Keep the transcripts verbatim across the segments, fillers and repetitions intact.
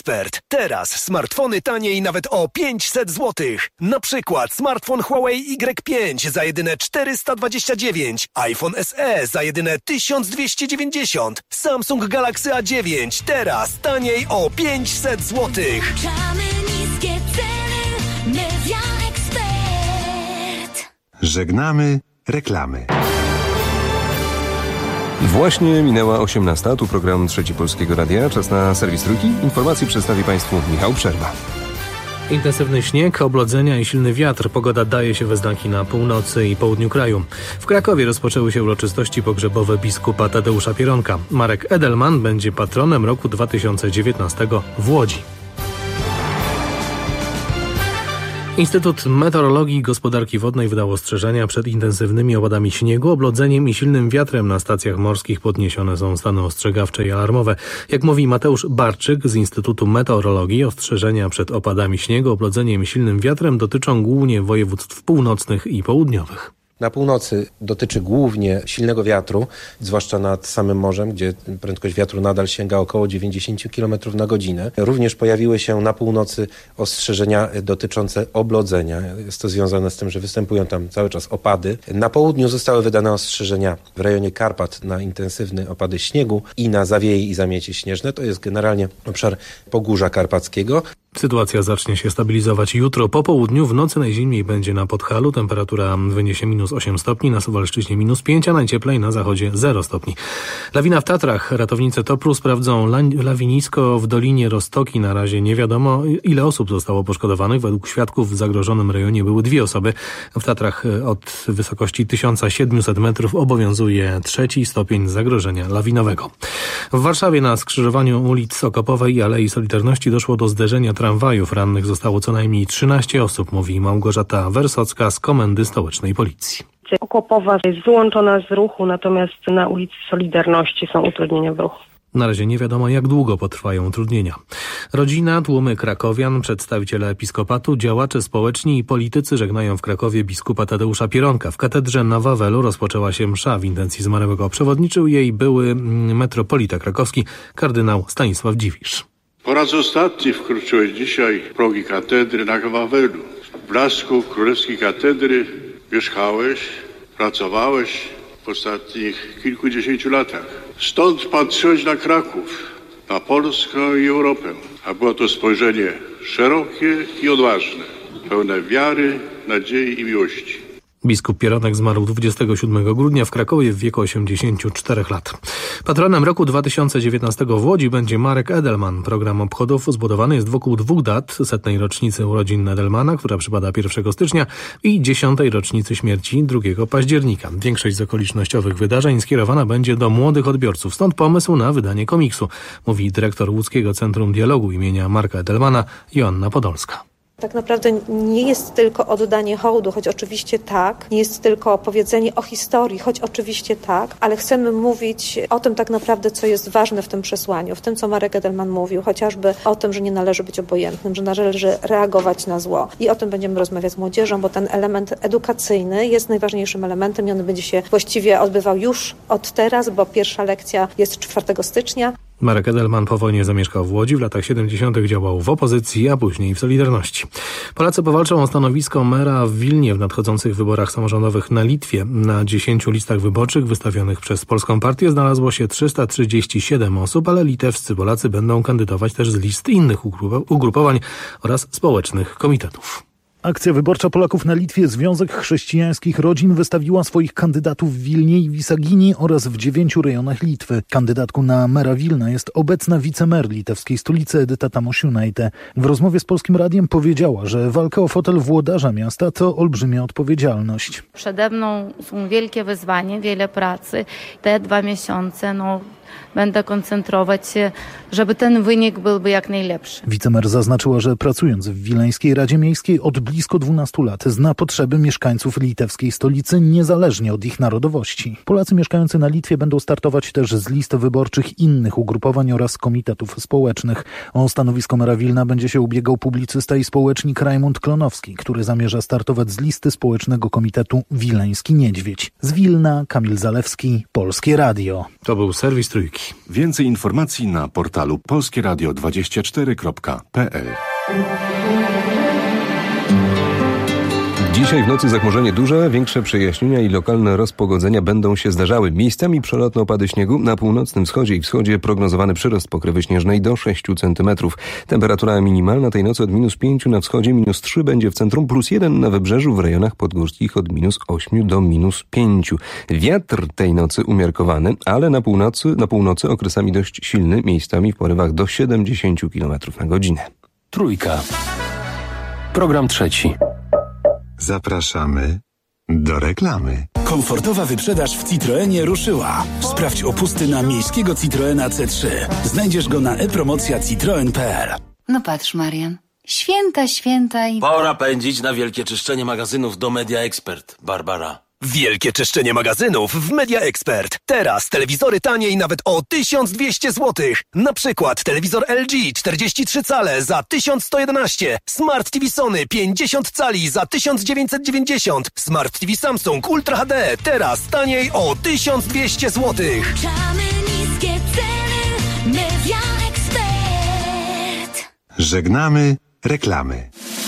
ekspert. Teraz smartfony taniej nawet o pięćset złotych. Na przykład smartfon Huawei Y pięć za jedyne czterysta dwadzieścia dziewięć, iPhone S E za jedyne tysiąc dwieście dziewięćdziesiąt, Samsung Galaxy A dziewięć teraz taniej o pięćset złotych. Niskie ceny, Media Expert. Żegnamy reklamy. Właśnie minęła osiemnasta, tu program Trzeci Polskiego Radia. Czas na serwis Trójki. Informacji przedstawi Państwu Michał Przerwa. Intensywny śnieg, oblodzenia i silny wiatr. Pogoda daje się we znaki na północy i południu kraju. W Krakowie rozpoczęły się uroczystości pogrzebowe biskupa Tadeusza Pieronka. Marek Edelman będzie patronem roku dwa tysiące dziewiętnastego w Łodzi. Instytut Meteorologii i Gospodarki Wodnej wydał ostrzeżenia przed intensywnymi opadami śniegu, oblodzeniem i silnym wiatrem. Na stacjach morskich podniesione są stany ostrzegawcze i alarmowe. Jak mówi Mateusz Barczyk z Instytutu Meteorologii, ostrzeżenia przed opadami śniegu, oblodzeniem i silnym wiatrem dotyczą głównie województw północnych i południowych. Na północy dotyczy głównie silnego wiatru, zwłaszcza nad samym morzem, gdzie prędkość wiatru nadal sięga około dziewięćdziesiąt kilometrów na godzinę. Również pojawiły się na północy ostrzeżenia dotyczące oblodzenia. Jest to związane z tym, że występują tam cały czas opady. Na południu zostały wydane ostrzeżenia w rejonie Karpat na intensywne opady śniegu i na zawieje i zamieci śnieżne. To jest generalnie obszar Pogórza Karpackiego. Sytuacja zacznie się stabilizować jutro po południu. W nocy najzimniej będzie na Podhalu. Temperatura wyniesie minus osiem stopni, na Suwalszczyźnie minus pięć, a najcieplej na zachodzie zero stopni. Lawina w Tatrach. Ratownicy Topru sprawdzą la- lawinisko w Dolinie Roztoki. Na razie nie wiadomo, ile osób zostało poszkodowanych. Według świadków w zagrożonym rejonie były dwie osoby. W Tatrach od wysokości tysiąc siedemset metrów obowiązuje trzeci stopień zagrożenia lawinowego. W Warszawie na skrzyżowaniu ulic Okopowej i Alei Solidarności doszło do zderzenia tramwajów. Rannych zostało co najmniej trzynaście osób, mówi Małgorzata Wersocka z Komendy Stołecznej Policji. Okopowa jest wyłączona z ruchu, natomiast na ulicy Solidarności są utrudnienia w ruchu. Na razie nie wiadomo, jak długo potrwają utrudnienia. Rodzina, tłumy krakowian, przedstawiciele episkopatu, działacze społeczni i politycy żegnają w Krakowie biskupa Tadeusza Pieronka. W katedrze na Wawelu rozpoczęła się msza w intencji zmarłego. Przewodniczył jej były metropolita krakowski, kardynał Stanisław Dziwisz. Po raz ostatni wkroczyłeś dzisiaj w progi katedry na Wawelu. W blasku królewskiej katedry mieszkałeś, pracowałeś w ostatnich kilkudziesięciu latach. Stąd patrzyłeś na Kraków, na Polskę i Europę, a było to spojrzenie szerokie i odważne, pełne wiary, nadziei i miłości. Biskup Pieronek zmarł dwudziestego siódmego grudnia w Krakowie w wieku osiemdziesięciu czterech lat. Patronem roku dwa tysiące dziewiętnastego w Łodzi będzie Marek Edelman. Program obchodów zbudowany jest wokół dwóch dat: setnej rocznicy urodzin Edelmana, która przypada pierwszego stycznia, i dziesiątej rocznicy śmierci drugiego października. Większość z okolicznościowych wydarzeń skierowana będzie do młodych odbiorców. Stąd pomysł na wydanie komiksu, mówi dyrektor Łódzkiego Centrum Dialogu imienia Marka Edelmana Joanna Podolska. Tak naprawdę nie jest tylko oddanie hołdu, choć oczywiście tak, nie jest tylko opowiedzenie o historii, choć oczywiście tak, ale chcemy mówić o tym tak naprawdę, co jest ważne w tym przesłaniu, w tym, co Marek Edelman mówił, chociażby o tym, że nie należy być obojętnym, że należy reagować na zło. I o tym będziemy rozmawiać z młodzieżą, bo ten element edukacyjny jest najważniejszym elementem i on będzie się właściwie odbywał już od teraz, bo pierwsza lekcja jest czwartego stycznia. Marek Edelman po wojnie zamieszkał w Łodzi, w latach siedemdziesiątych działał w opozycji, a później w Solidarności. Polacy powalczą o stanowisko mera w Wilnie w nadchodzących wyborach samorządowych na Litwie. Na dziesięciu listach wyborczych wystawionych przez Polską Partię znalazło się trzysta trzydzieści siedem osób, ale litewscy Polacy będą kandydować też z list innych ugrupowań oraz społecznych komitetów. Akcja wyborcza Polaków na Litwie Związek Chrześcijańskich Rodzin wystawiła swoich kandydatów w Wilnie i Wisagini oraz w dziewięciu rejonach Litwy. Kandydatką na mera Wilna jest obecna wicemer litewskiej stolicy Edyta Tamosiūnaitė. W rozmowie z Polskim Radiem powiedziała, że walka o fotel włodarza miasta to olbrzymia odpowiedzialność. Przede mną są wielkie wyzwanie, wiele pracy. Te dwa miesiące, no... Będę koncentrować się, żeby ten wynik byłby jak najlepszy. Wicemer zaznaczyła, że pracując w Wileńskiej Radzie Miejskiej od blisko dwunastu lat zna potrzeby mieszkańców litewskiej stolicy niezależnie od ich narodowości. Polacy mieszkający na Litwie będą startować też z list wyborczych innych ugrupowań oraz komitetów społecznych. O stanowisko mera Wilna będzie się ubiegał publicysta i społecznik Rajmund Klonowski, który zamierza startować z listy społecznego komitetu Wileński Niedźwiedź. Z Wilna Kamil Zalewski, Polskie Radio. To był serwis Trójki. Trójki. Więcej informacji na portalu polskie radio dwadzieścia cztery kropka p l. Dzisiaj w nocy zachmurzenie duże, większe przejaśnienia i lokalne rozpogodzenia będą się zdarzały. Miejscami przelotne opady śniegu, na północnym wschodzie i wschodzie prognozowany przyrost pokrywy śnieżnej do sześciu centymetrów. Temperatura minimalna tej nocy od minus pięciu na wschodzie, minus trzy będzie w centrum, plus jeden na wybrzeżu, w rejonach podgórskich od minus ośmiu do minus pięciu. Wiatr tej nocy umiarkowany, ale na północy, na północy okresami dość silny, miejscami w porywach do siedemdziesięciu kilometrów na godzinę. Trójka. Program trzeci. Zapraszamy do reklamy. Komfortowa wyprzedaż w Citroenie ruszyła. Sprawdź opusty na miejskiego Citroena C trzy. Znajdziesz go na e-promocja citroen kropka p l. No patrz, Marian. Święta, święta i... Pora pędzić na wielkie czyszczenie magazynów do Media Expert, Barbara. Wielkie czyszczenie magazynów w Media Expert. Teraz telewizory taniej nawet o tysiąc dwieście złotych. Na przykład telewizor L G czterdzieści trzy cale za tysiąc sto jedenaście, Smart T V Sony pięćdziesiąt cali za tysiąc dziewięćset dziewięćdziesiąt, Smart T V Samsung Ultra H D teraz taniej o tysiąc dwieście złotych. Czamy niskie ceny. Media Expert. Żegnamy reklamy.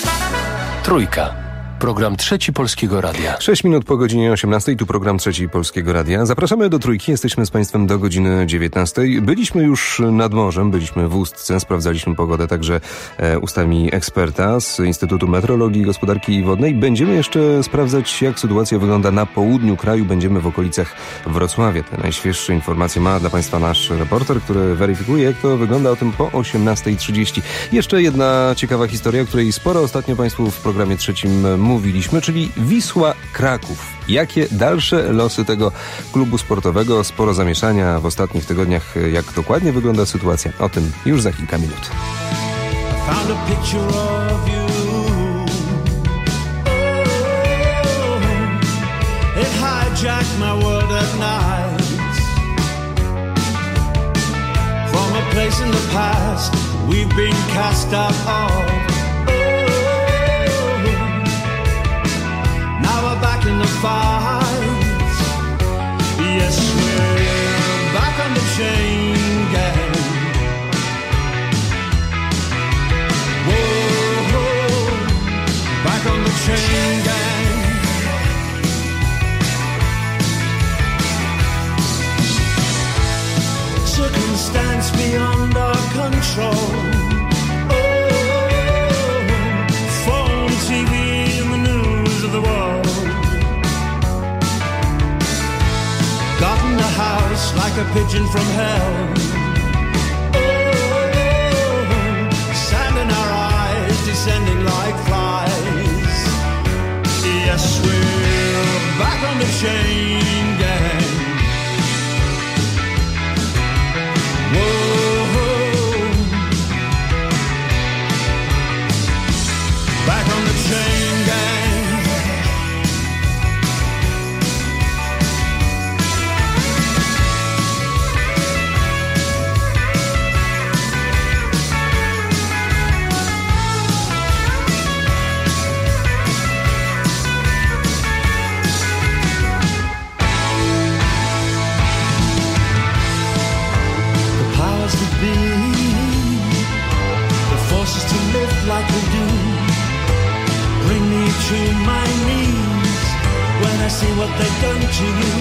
Trójka. Program Trzeci Polskiego Radia. Sześć minut po godzinie osiemnastej, tu program Trzeci Polskiego Radia. Zapraszamy do Trójki, jesteśmy z Państwem do godziny dziewiętnastej. Byliśmy już nad morzem, byliśmy w Ustce, sprawdzaliśmy pogodę także e, ustami eksperta z Instytutu Meteorologii i Gospodarki Wodnej. Będziemy jeszcze sprawdzać, jak sytuacja wygląda na południu kraju. Będziemy w okolicach Wrocławia. Te najświeższe informacje ma dla Państwa nasz reporter, który weryfikuje, jak to wygląda, o tym po osiemnastej trzydzieści. Jeszcze jedna ciekawa historia, o której sporo ostatnio Państwu w programie trzecim mówiliśmy. Mówiliśmy, czyli Wisła Kraków. Jakie dalsze losy tego klubu sportowego? Sporo zamieszania w ostatnich tygodniach. Jak dokładnie wygląda sytuacja? O tym już za kilka minut. Found a picture of you. Oh, it hijacked my world at night. From a place in the past we've been cast out of. Now we're back in the fight. Yes, we're back on the chain gang. Whoa, whoa, back on the chain gang. Circumstance beyond our control. Oh, phone, T V, and the news of the world. Got in the house like a pigeon from hell. Oh, sand in our eyes, descending like flies. Yes, we're back on the chain gang. Whoa, back on the chain gang. Like we do, bring me to my knees when I see what they've done to you.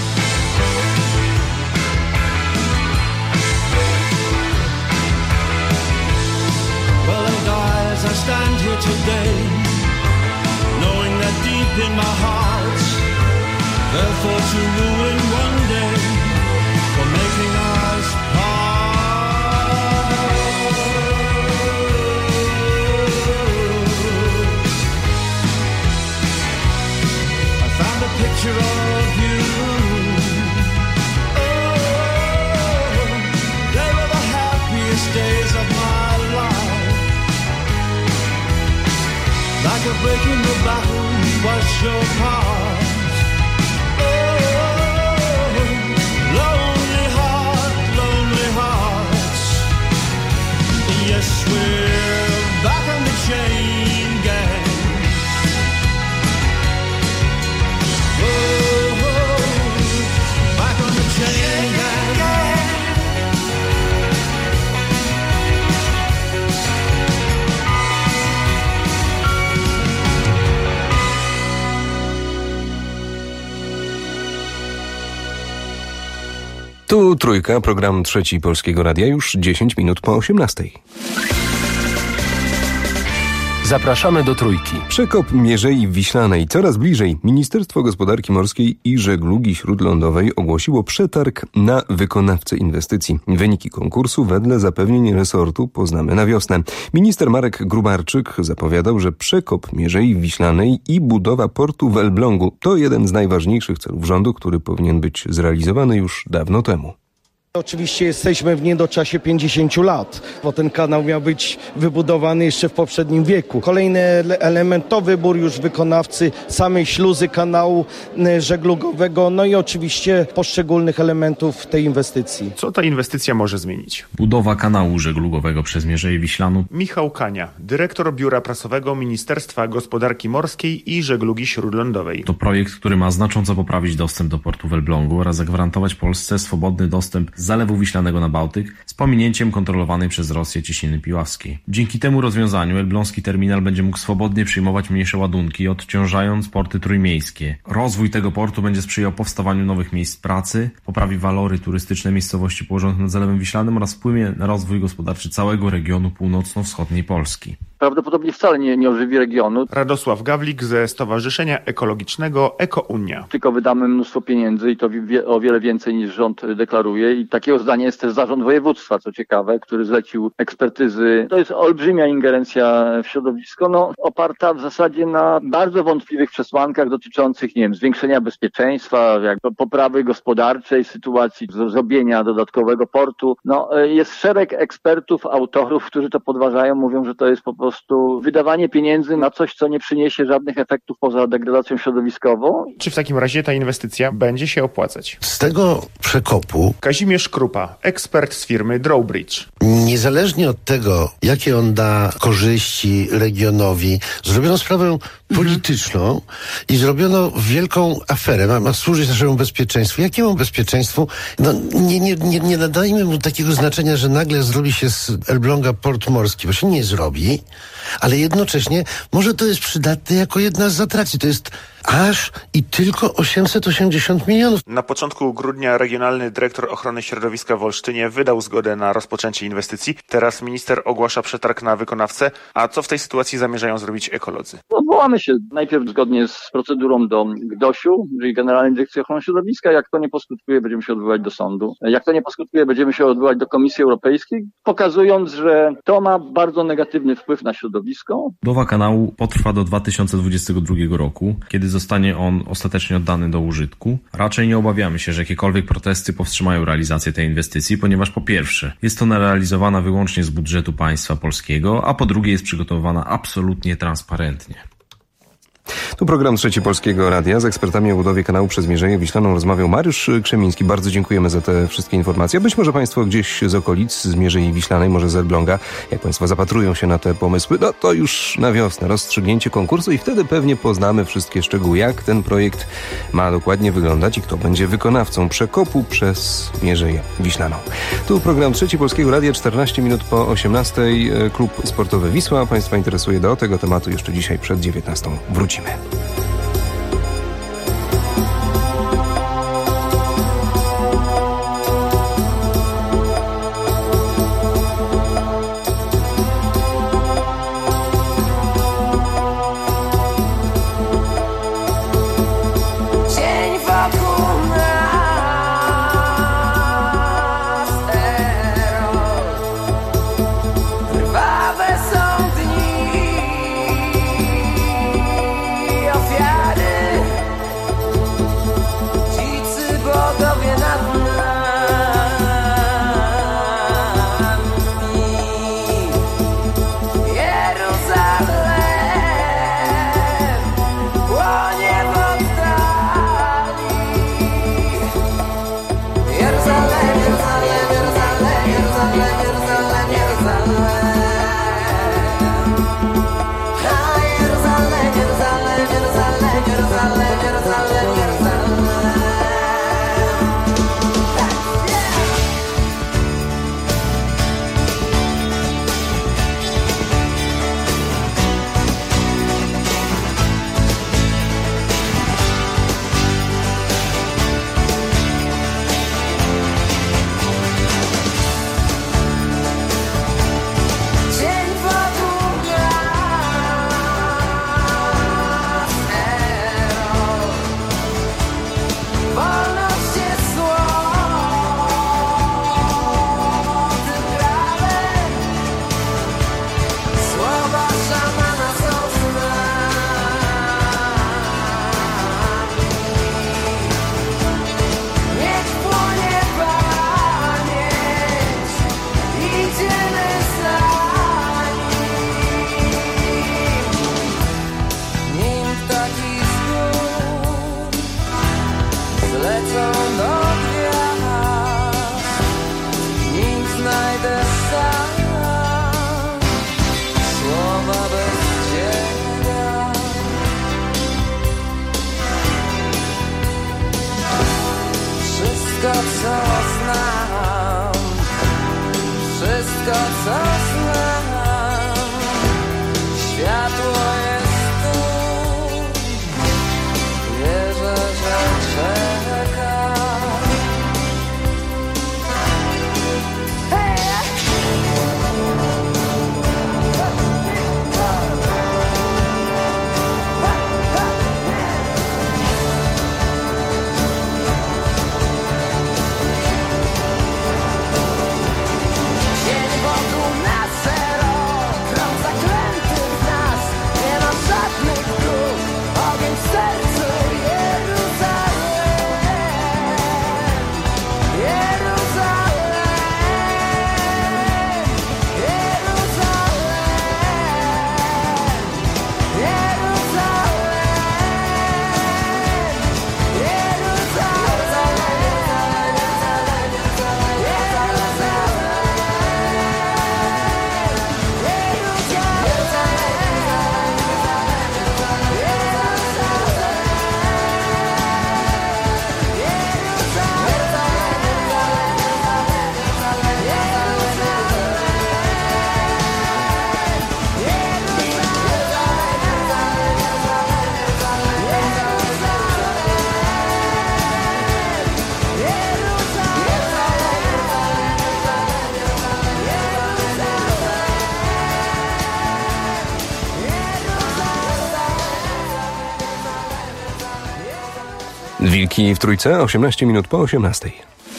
Well, they'll die as I stand here today, knowing that deep in my heart they'll fall to ruin one day for making us part. Picture of you. Oh, they were the happiest days of my life. Like a break in the battle was your part. Oh, lonely heart, lonely hearts. Yes, we're back on the chain gang. Chain gang. Tu Trójka, program Trzeci Polskiego Radia, już dziesięć minut po osiemnastej. Zapraszamy do Trójki. Przekop Mierzei Wiślanej coraz bliżej. Ministerstwo Gospodarki Morskiej i Żeglugi Śródlądowej ogłosiło przetarg na wykonawcę inwestycji. Wyniki konkursu wedle zapewnień resortu poznamy na wiosnę. Minister Marek Gróbarczyk zapowiadał, że przekop Mierzei Wiślanej i budowa portu w Elblągu to jeden z najważniejszych celów rządu, który powinien być zrealizowany już dawno temu. Oczywiście jesteśmy w niedoczasie pięćdziesięciu lat, bo ten kanał miał być wybudowany jeszcze w poprzednim wieku. Kolejny element to wybór już wykonawcy samej śluzy kanału żeglugowego, no i oczywiście poszczególnych elementów tej inwestycji. Co ta inwestycja może zmienić? Budowa kanału żeglugowego przez Mierzeję Wiślaną. Michał Kania, dyrektor Biura Prasowego Ministerstwa Gospodarki Morskiej i Żeglugi Śródlądowej. To projekt, który ma znacząco poprawić dostęp do portu w Elblągu oraz zagwarantować Polsce swobodny dostęp z Zalewu Wiślanego na Bałtyk z pominięciem kontrolowanej przez Rosję Cieśniny Piławskiej. Dzięki temu rozwiązaniu elbląski terminal będzie mógł swobodnie przyjmować mniejsze ładunki, odciążając porty trójmiejskie. Rozwój tego portu będzie sprzyjał powstawaniu nowych miejsc pracy, poprawi walory turystyczne miejscowości położonych nad Zalewem Wiślanym oraz wpłynie na rozwój gospodarczy całego regionu północno-wschodniej Polski. Prawdopodobnie wcale nie, nie ożywi regionu. Radosław Gawlik ze Stowarzyszenia Ekologicznego Eko-Unia. Tylko wydamy mnóstwo pieniędzy i to wie, o wiele więcej niż rząd deklaruje i takiego zdania jest też zarząd województwa, co ciekawe, który zlecił ekspertyzy. To jest olbrzymia ingerencja w środowisko, no oparta w zasadzie na bardzo wątpliwych przesłankach dotyczących, nie wiem, zwiększenia bezpieczeństwa, jak poprawy gospodarczej sytuacji, zrobienia dodatkowego portu. No jest szereg ekspertów, autorów, którzy to podważają, mówią, że to jest po prostu Po prostu wydawanie pieniędzy na coś, co nie przyniesie żadnych efektów poza degradacją środowiskową. Czy w takim razie ta inwestycja będzie się opłacać? Z tego przekopu Kazimierz Krupa, ekspert z firmy Drawbridge. Niezależnie od tego, jakie on da korzyści regionowi, zrobiono sprawę polityczną i zrobiono wielką aferę. Ma, ma służyć naszemu bezpieczeństwu. Jakiemu bezpieczeństwu? No, nie, nie, nie, nie nadajmy mu takiego znaczenia, że nagle zrobi się z Elbląga port morski, bo się nie zrobi, ale jednocześnie może to jest przydatne jako jedna z atrakcji. To jest aż i tylko osiemset osiemdziesiąt milionów. Na początku grudnia regionalny dyrektor ochrony środowiska w Olsztynie wydał zgodę na rozpoczęcie inwestycji. Teraz minister ogłasza przetarg na wykonawcę. A co w tej sytuacji zamierzają zrobić ekolodzy? Odwołamy się najpierw zgodnie z procedurą do GDOŚ-u, czyli Generalnej Dyrekcji Ochrony Środowiska. Jak to nie poskutkuje, będziemy się odwoływać do sądu. Jak to nie poskutkuje, będziemy się odwoływać do Komisji Europejskiej, pokazując, że to ma bardzo negatywny wpływ na środowisko. Budowa kanału potrwa do dwa tysiące dwudziestego drugiego roku, kiedy zostanie on ostatecznie oddany do użytku. Raczej nie obawiamy się, że jakiekolwiek protesty powstrzymają realizację tej inwestycji, ponieważ po pierwsze jest ona realizowana wyłącznie z budżetu państwa polskiego, a po drugie jest przygotowywana absolutnie transparentnie. Tu program Trzeci Polskiego Radia. Z ekspertami o budowie kanału przez Mierzeję Wiślaną rozmawiał Mariusz Krzemiński. Bardzo dziękujemy za te wszystkie informacje. Być może Państwo gdzieś z okolic, z Mierzei Wiślanej, może z Elbląga, jak Państwo zapatrują się na te pomysły, no to już na wiosnę rozstrzygnięcie konkursu i wtedy pewnie poznamy wszystkie szczegóły, jak ten projekt ma dokładnie wyglądać i kto będzie wykonawcą przekopu przez Mierzeję Wiślaną. Tu program Trzeci Polskiego Radia, czternaście minut po osiemnastej. Klub Sportowy Wisła Państwa interesuje. Do tego tematu jeszcze dzisiaj przed dziewiętnastą wrócimy. Dzień wokół nas erol, krwawe są dni, ofiary. Wilki w Trójce, osiemnaście minut po osiemnastej.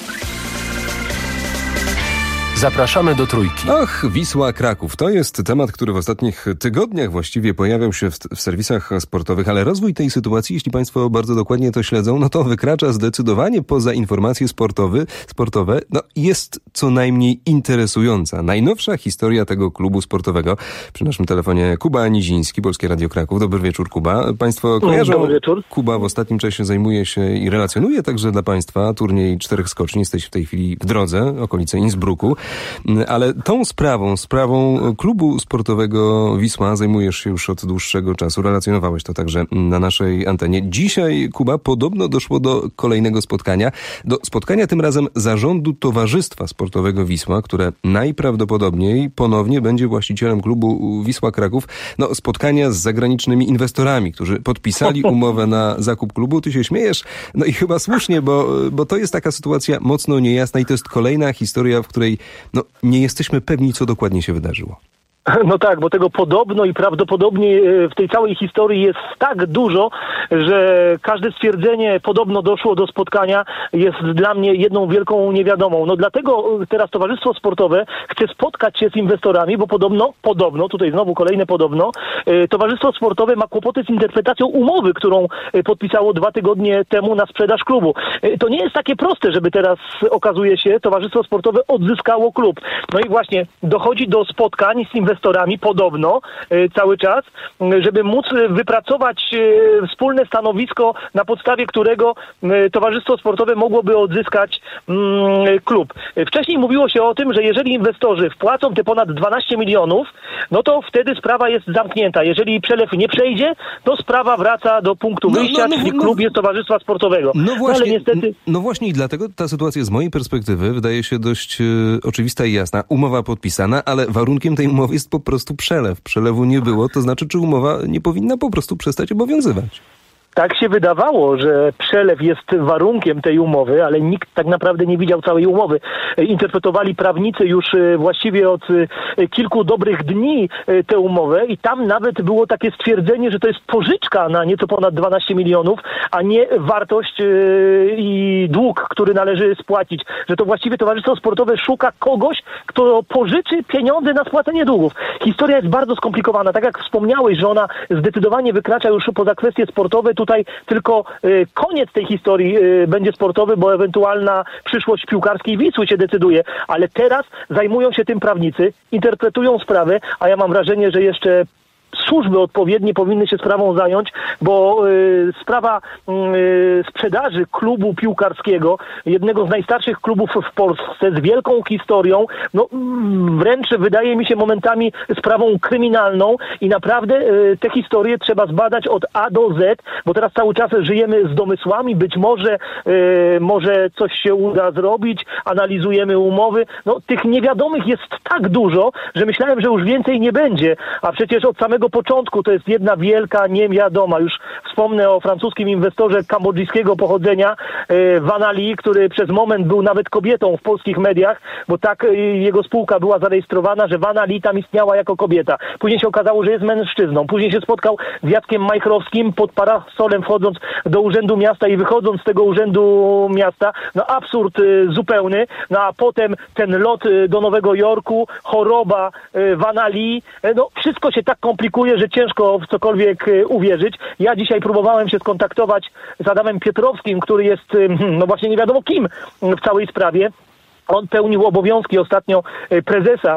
Zapraszamy do Trójki. Ach, Wisła Kraków. To jest temat, który w ostatnich tygodniach właściwie pojawiał się w, w serwisach sportowych, ale rozwój tej sytuacji, jeśli Państwo bardzo dokładnie to śledzą, no to wykracza zdecydowanie poza informacje sportowe. sportowe. No, jest co najmniej interesująca. Najnowsza historia tego klubu sportowego. Przy naszym telefonie Kuba Niziński, Polskie Radio Kraków. Dobry wieczór, Kuba. Państwo kojarzą, Dobry wieczór. Kuba w ostatnim czasie zajmuje się i relacjonuje także dla Państwa turniej czterech skoczni. Jesteś w tej chwili w drodze, okolice Innsbrucku. Ale tą sprawą, sprawą klubu sportowego Wisła zajmujesz się już od dłuższego czasu. Relacjonowałeś to także na naszej antenie. Dzisiaj, Kuba, podobno doszło do kolejnego spotkania. Do spotkania tym razem zarządu Towarzystwa Sportowego Wisła, które najprawdopodobniej ponownie będzie właścicielem klubu Wisła Kraków. No, spotkania z zagranicznymi inwestorami, którzy podpisali umowę na zakup klubu. Ty się śmiejesz? No i chyba słusznie, bo, bo to jest taka sytuacja mocno niejasna i to jest kolejna historia, w której no, nie jesteśmy pewni, co dokładnie się wydarzyło. No tak, bo tego podobno i prawdopodobnie w tej całej historii jest tak dużo, że każde stwierdzenie podobno doszło do spotkania jest dla mnie jedną wielką niewiadomą. No dlatego teraz Towarzystwo Sportowe chce spotkać się z inwestorami, bo podobno, podobno, tutaj znowu kolejne podobno, Towarzystwo Sportowe ma kłopoty z interpretacją umowy, którą podpisało dwa tygodnie temu na sprzedaż klubu. To nie jest takie proste, żeby teraz, okazuje się, Towarzystwo Sportowe odzyskało klub. No i właśnie dochodzi do spotkań z inwestorami, inwestorami, podobno y, cały czas, y, żeby móc wypracować y, wspólne stanowisko, na podstawie którego y, Towarzystwo Sportowe mogłoby odzyskać y, klub. Y, wcześniej mówiło się o tym, że jeżeli inwestorzy wpłacą te ponad dwanaście milionów, no to wtedy sprawa jest zamknięta. Jeżeli przelew nie przejdzie, to sprawa wraca do punktu no, wyjścia, no, no, czyli no, klub jest Towarzystwa Sportowego. No właśnie, no, ale niestety... no właśnie i dlatego ta sytuacja z mojej perspektywy wydaje się dość y, oczywista i jasna. Umowa podpisana, ale warunkiem tej umowy jest po prostu przelew. Przelewu nie było, to znaczy, czy umowa nie powinna po prostu przestać obowiązywać? Tak się wydawało, że przelew jest warunkiem tej umowy, ale nikt tak naprawdę nie widział całej umowy. Interpretowali prawnicy już właściwie od kilku dobrych dni tę umowę i tam nawet było takie stwierdzenie, że to jest pożyczka na nieco ponad dwanaście milionów, a nie wartość i dług, który należy spłacić. Że to właściwie Towarzystwo Sportowe szuka kogoś, kto pożyczy pieniądze na spłacenie długów. Historia jest bardzo skomplikowana. Tak jak wspomniałeś, że ona zdecydowanie wykracza już poza kwestie sportowe. Tutaj tylko y, koniec tej historii y, będzie sportowy, bo ewentualna przyszłość piłkarskiej Wisły się decyduje, ale teraz zajmują się tym prawnicy, interpretują sprawę, a ja mam wrażenie, że jeszcze służby odpowiednie powinny się sprawą zająć, bo y, sprawa y, sprzedaży klubu piłkarskiego, jednego z najstarszych klubów w Polsce, z wielką historią, no wręcz wydaje mi się momentami sprawą kryminalną i naprawdę y, te historie trzeba zbadać od A do Z, bo teraz cały czas żyjemy z domysłami, być może y, może coś się uda zrobić, analizujemy umowy, no tych niewiadomych jest tak dużo, że myślałem, że już więcej nie będzie, a przecież od samego początku to jest jedna wielka niewiadoma. Już wspomnę o francuskim inwestorze kambodżyjskiego pochodzenia Van Ali, który przez moment był nawet kobietą w polskich mediach, bo tak jego spółka była zarejestrowana, że Van Ali tam istniała jako kobieta. Później się okazało, że jest mężczyzną. Później się spotkał z Jackiem Majchrowskim pod parasolem, wchodząc do Urzędu Miasta i wychodząc z tego Urzędu Miasta. No absurd zupełny. No a potem ten lot do Nowego Jorku, choroba Van Ali. No wszystko się tak komplikuje, że ciężko w cokolwiek uwierzyć. Ja dzisiaj próbowałem się skontaktować z Adamem Pietrowskim, który jest, no właśnie nie wiadomo kim w całej sprawie. On pełnił obowiązki ostatnio prezesa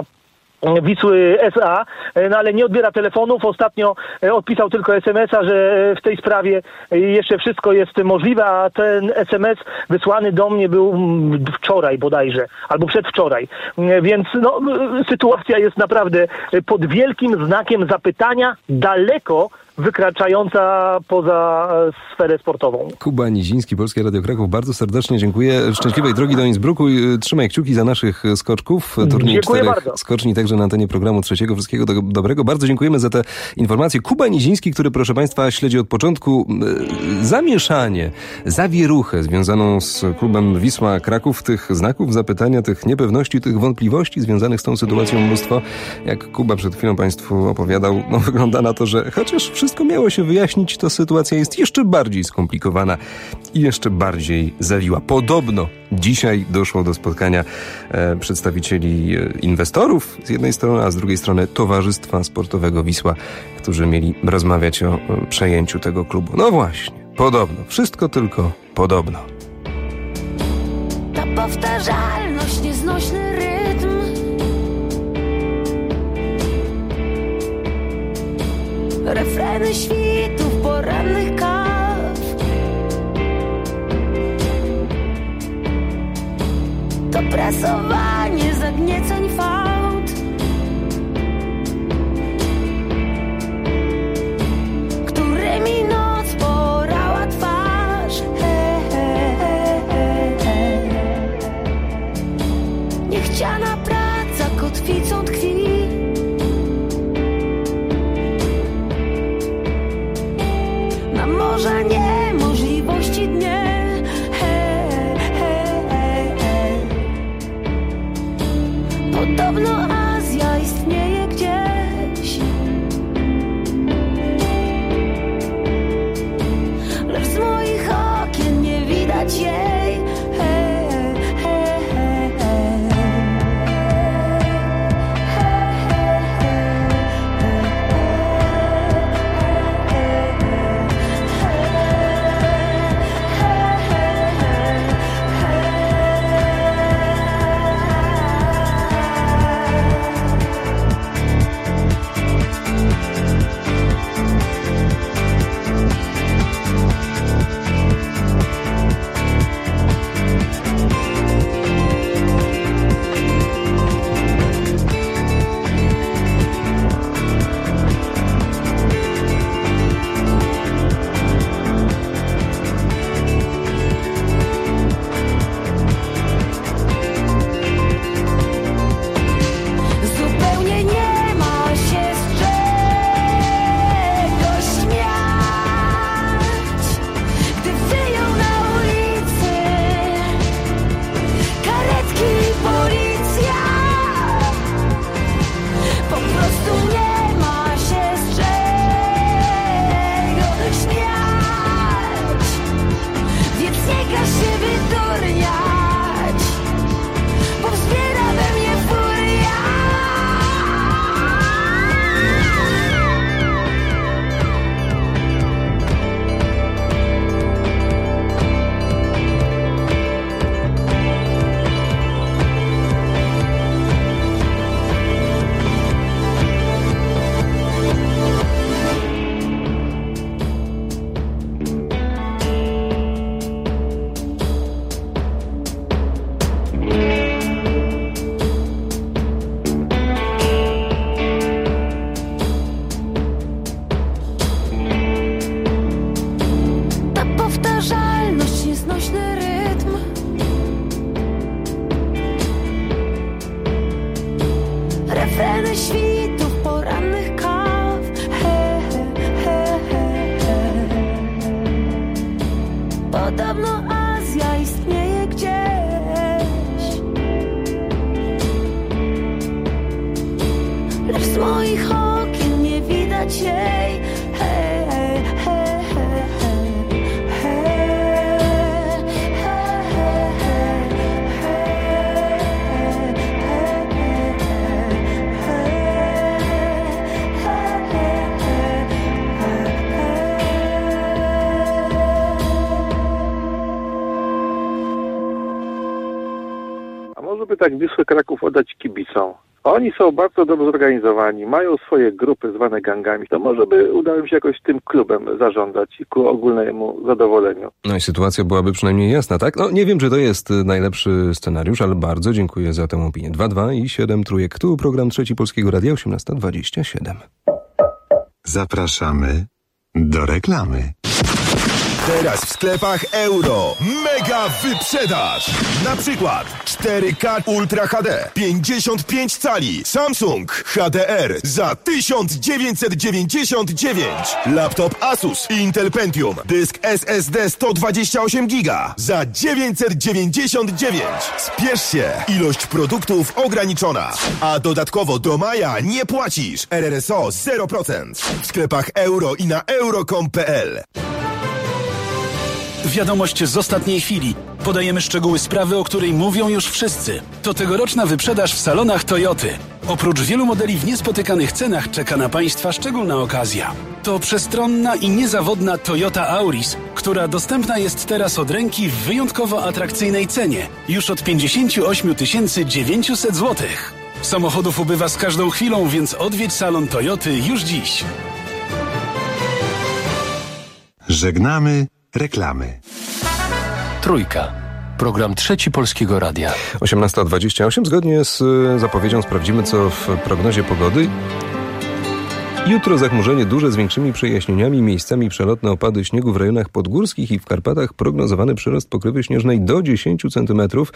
Wisły S A, no ale nie odbiera telefonów. Ostatnio odpisał tylko es em es a, że w tej sprawie jeszcze wszystko jest możliwe, a ten es em es wysłany do mnie był wczoraj bodajże, albo przedwczoraj. Więc no, sytuacja jest naprawdę pod wielkim znakiem zapytania, daleko wykraczająca poza sferę sportową. Kuba Niziński, Polskie Radio Kraków, bardzo serdecznie dziękuję. Szczęśliwej drogi do Innsbrucku. Trzymaj kciuki za naszych skoczków. Turniej czterech bardzo. skoczni także na antenie programu Trzeciego. Wszystkiego do, dobrego. Bardzo dziękujemy za te informacje. Kuba Niziński, który, proszę Państwa, śledzi od początku zamieszanie, zawieruchę związaną z klubem Wisła Kraków. Tych znaków zapytania, tych niepewności, tych wątpliwości związanych z tą sytuacją mnóstwo. Jak Kuba przed chwilą Państwu opowiadał, no wygląda na to, że chociaż wszystko wszystko miało się wyjaśnić, to sytuacja jest jeszcze bardziej skomplikowana i jeszcze bardziej zawiła. Podobno dzisiaj doszło do spotkania e, przedstawicieli e, inwestorów z jednej strony, a z drugiej strony Towarzystwa Sportowego Wisła, którzy mieli rozmawiać o e, przejęciu tego klubu. No właśnie, podobno. Wszystko tylko podobno. Ta powtarzalność, nieznośny rytm, refreny świtów, porannych kaw, to prasowanie zagnieceń fałd, którymi noc porała twarz. He, he, he, he, he. Niechciana praca kotwicą tkwi, na morza niemożliwości dnie. He, he, he, he. Podobno Azja istnieje gdzieś, lecz z moich okien nie widać jej. He, he, he, he. Zupełnie nie ma się z czego śmiać, gdy wyją na ulicy karetki i policja. Po prostu nie ma się z czego śmiać, więc nie każ się wyturniać, bo wzbiera we mnie furia. Ta powtarzalność, nieznośny rytm, refreny świtów, porannych kaw. He, he, he, he. Podobno Azja istnieje gdzieś, lecz z moich okien nie widać jej. He, he, he, he, he. A może by tak Wisłę Kraków oddać kibicom? Oni są bardzo dobrze zorganizowani, mają swoje grupy zwane gangami. To może by udało mi się jakoś tym klubem zarządzać i ku ogólnemu zadowoleniu. No i sytuacja byłaby przynajmniej jasna, tak? No nie wiem, czy to jest najlepszy scenariusz, ale bardzo dziękuję za tę opinię. dwa dwa i siedem trójek. Tu program Trzeci Polskiego Radia, osiemnasta dwadzieścia siedem. Zapraszamy do reklamy. Teraz w sklepach Euro mega wyprzedaż. Na przykład cztery K Ultra H D pięćdziesiąt pięć cali Samsung H D R za tysiąc dziewięćset dziewięćdziesiąt dziewięć. Laptop Asus Intel Pentium dysk S S D sto dwadzieścia osiem giga za dziewięćset dziewięćdziesiąt dziewięć. Spiesz się, ilość produktów ograniczona. A dodatkowo do maja nie płacisz. R R S O zero procent. W sklepach Euro i na euro kropka com kropka p l. Wiadomość z ostatniej chwili. Podajemy szczegóły sprawy, o której mówią już wszyscy. To tegoroczna wyprzedaż w salonach Toyoty. Oprócz wielu modeli w niespotykanych cenach czeka na Państwa szczególna okazja. To przestronna i niezawodna Toyota Auris, która dostępna jest teraz od ręki w wyjątkowo atrakcyjnej cenie. Już od pięćdziesiąt osiem tysięcy dziewięćset złotych. Samochodów ubywa z każdą chwilą, więc odwiedź salon Toyoty już dziś. Żegnamy reklamy. Trójka. Program Trzeci Polskiego Radia. osiemnasta dwadzieścia osiem. Zgodnie z zapowiedzią sprawdzimy, co w prognozie pogody. Jutro zachmurzenie duże z większymi przejaśnieniami, miejscami przelotne opady śniegu w rejonach podgórskich i w Karpatach. Prognozowany przyrost pokrywy śnieżnej do dziesięć centymetrów,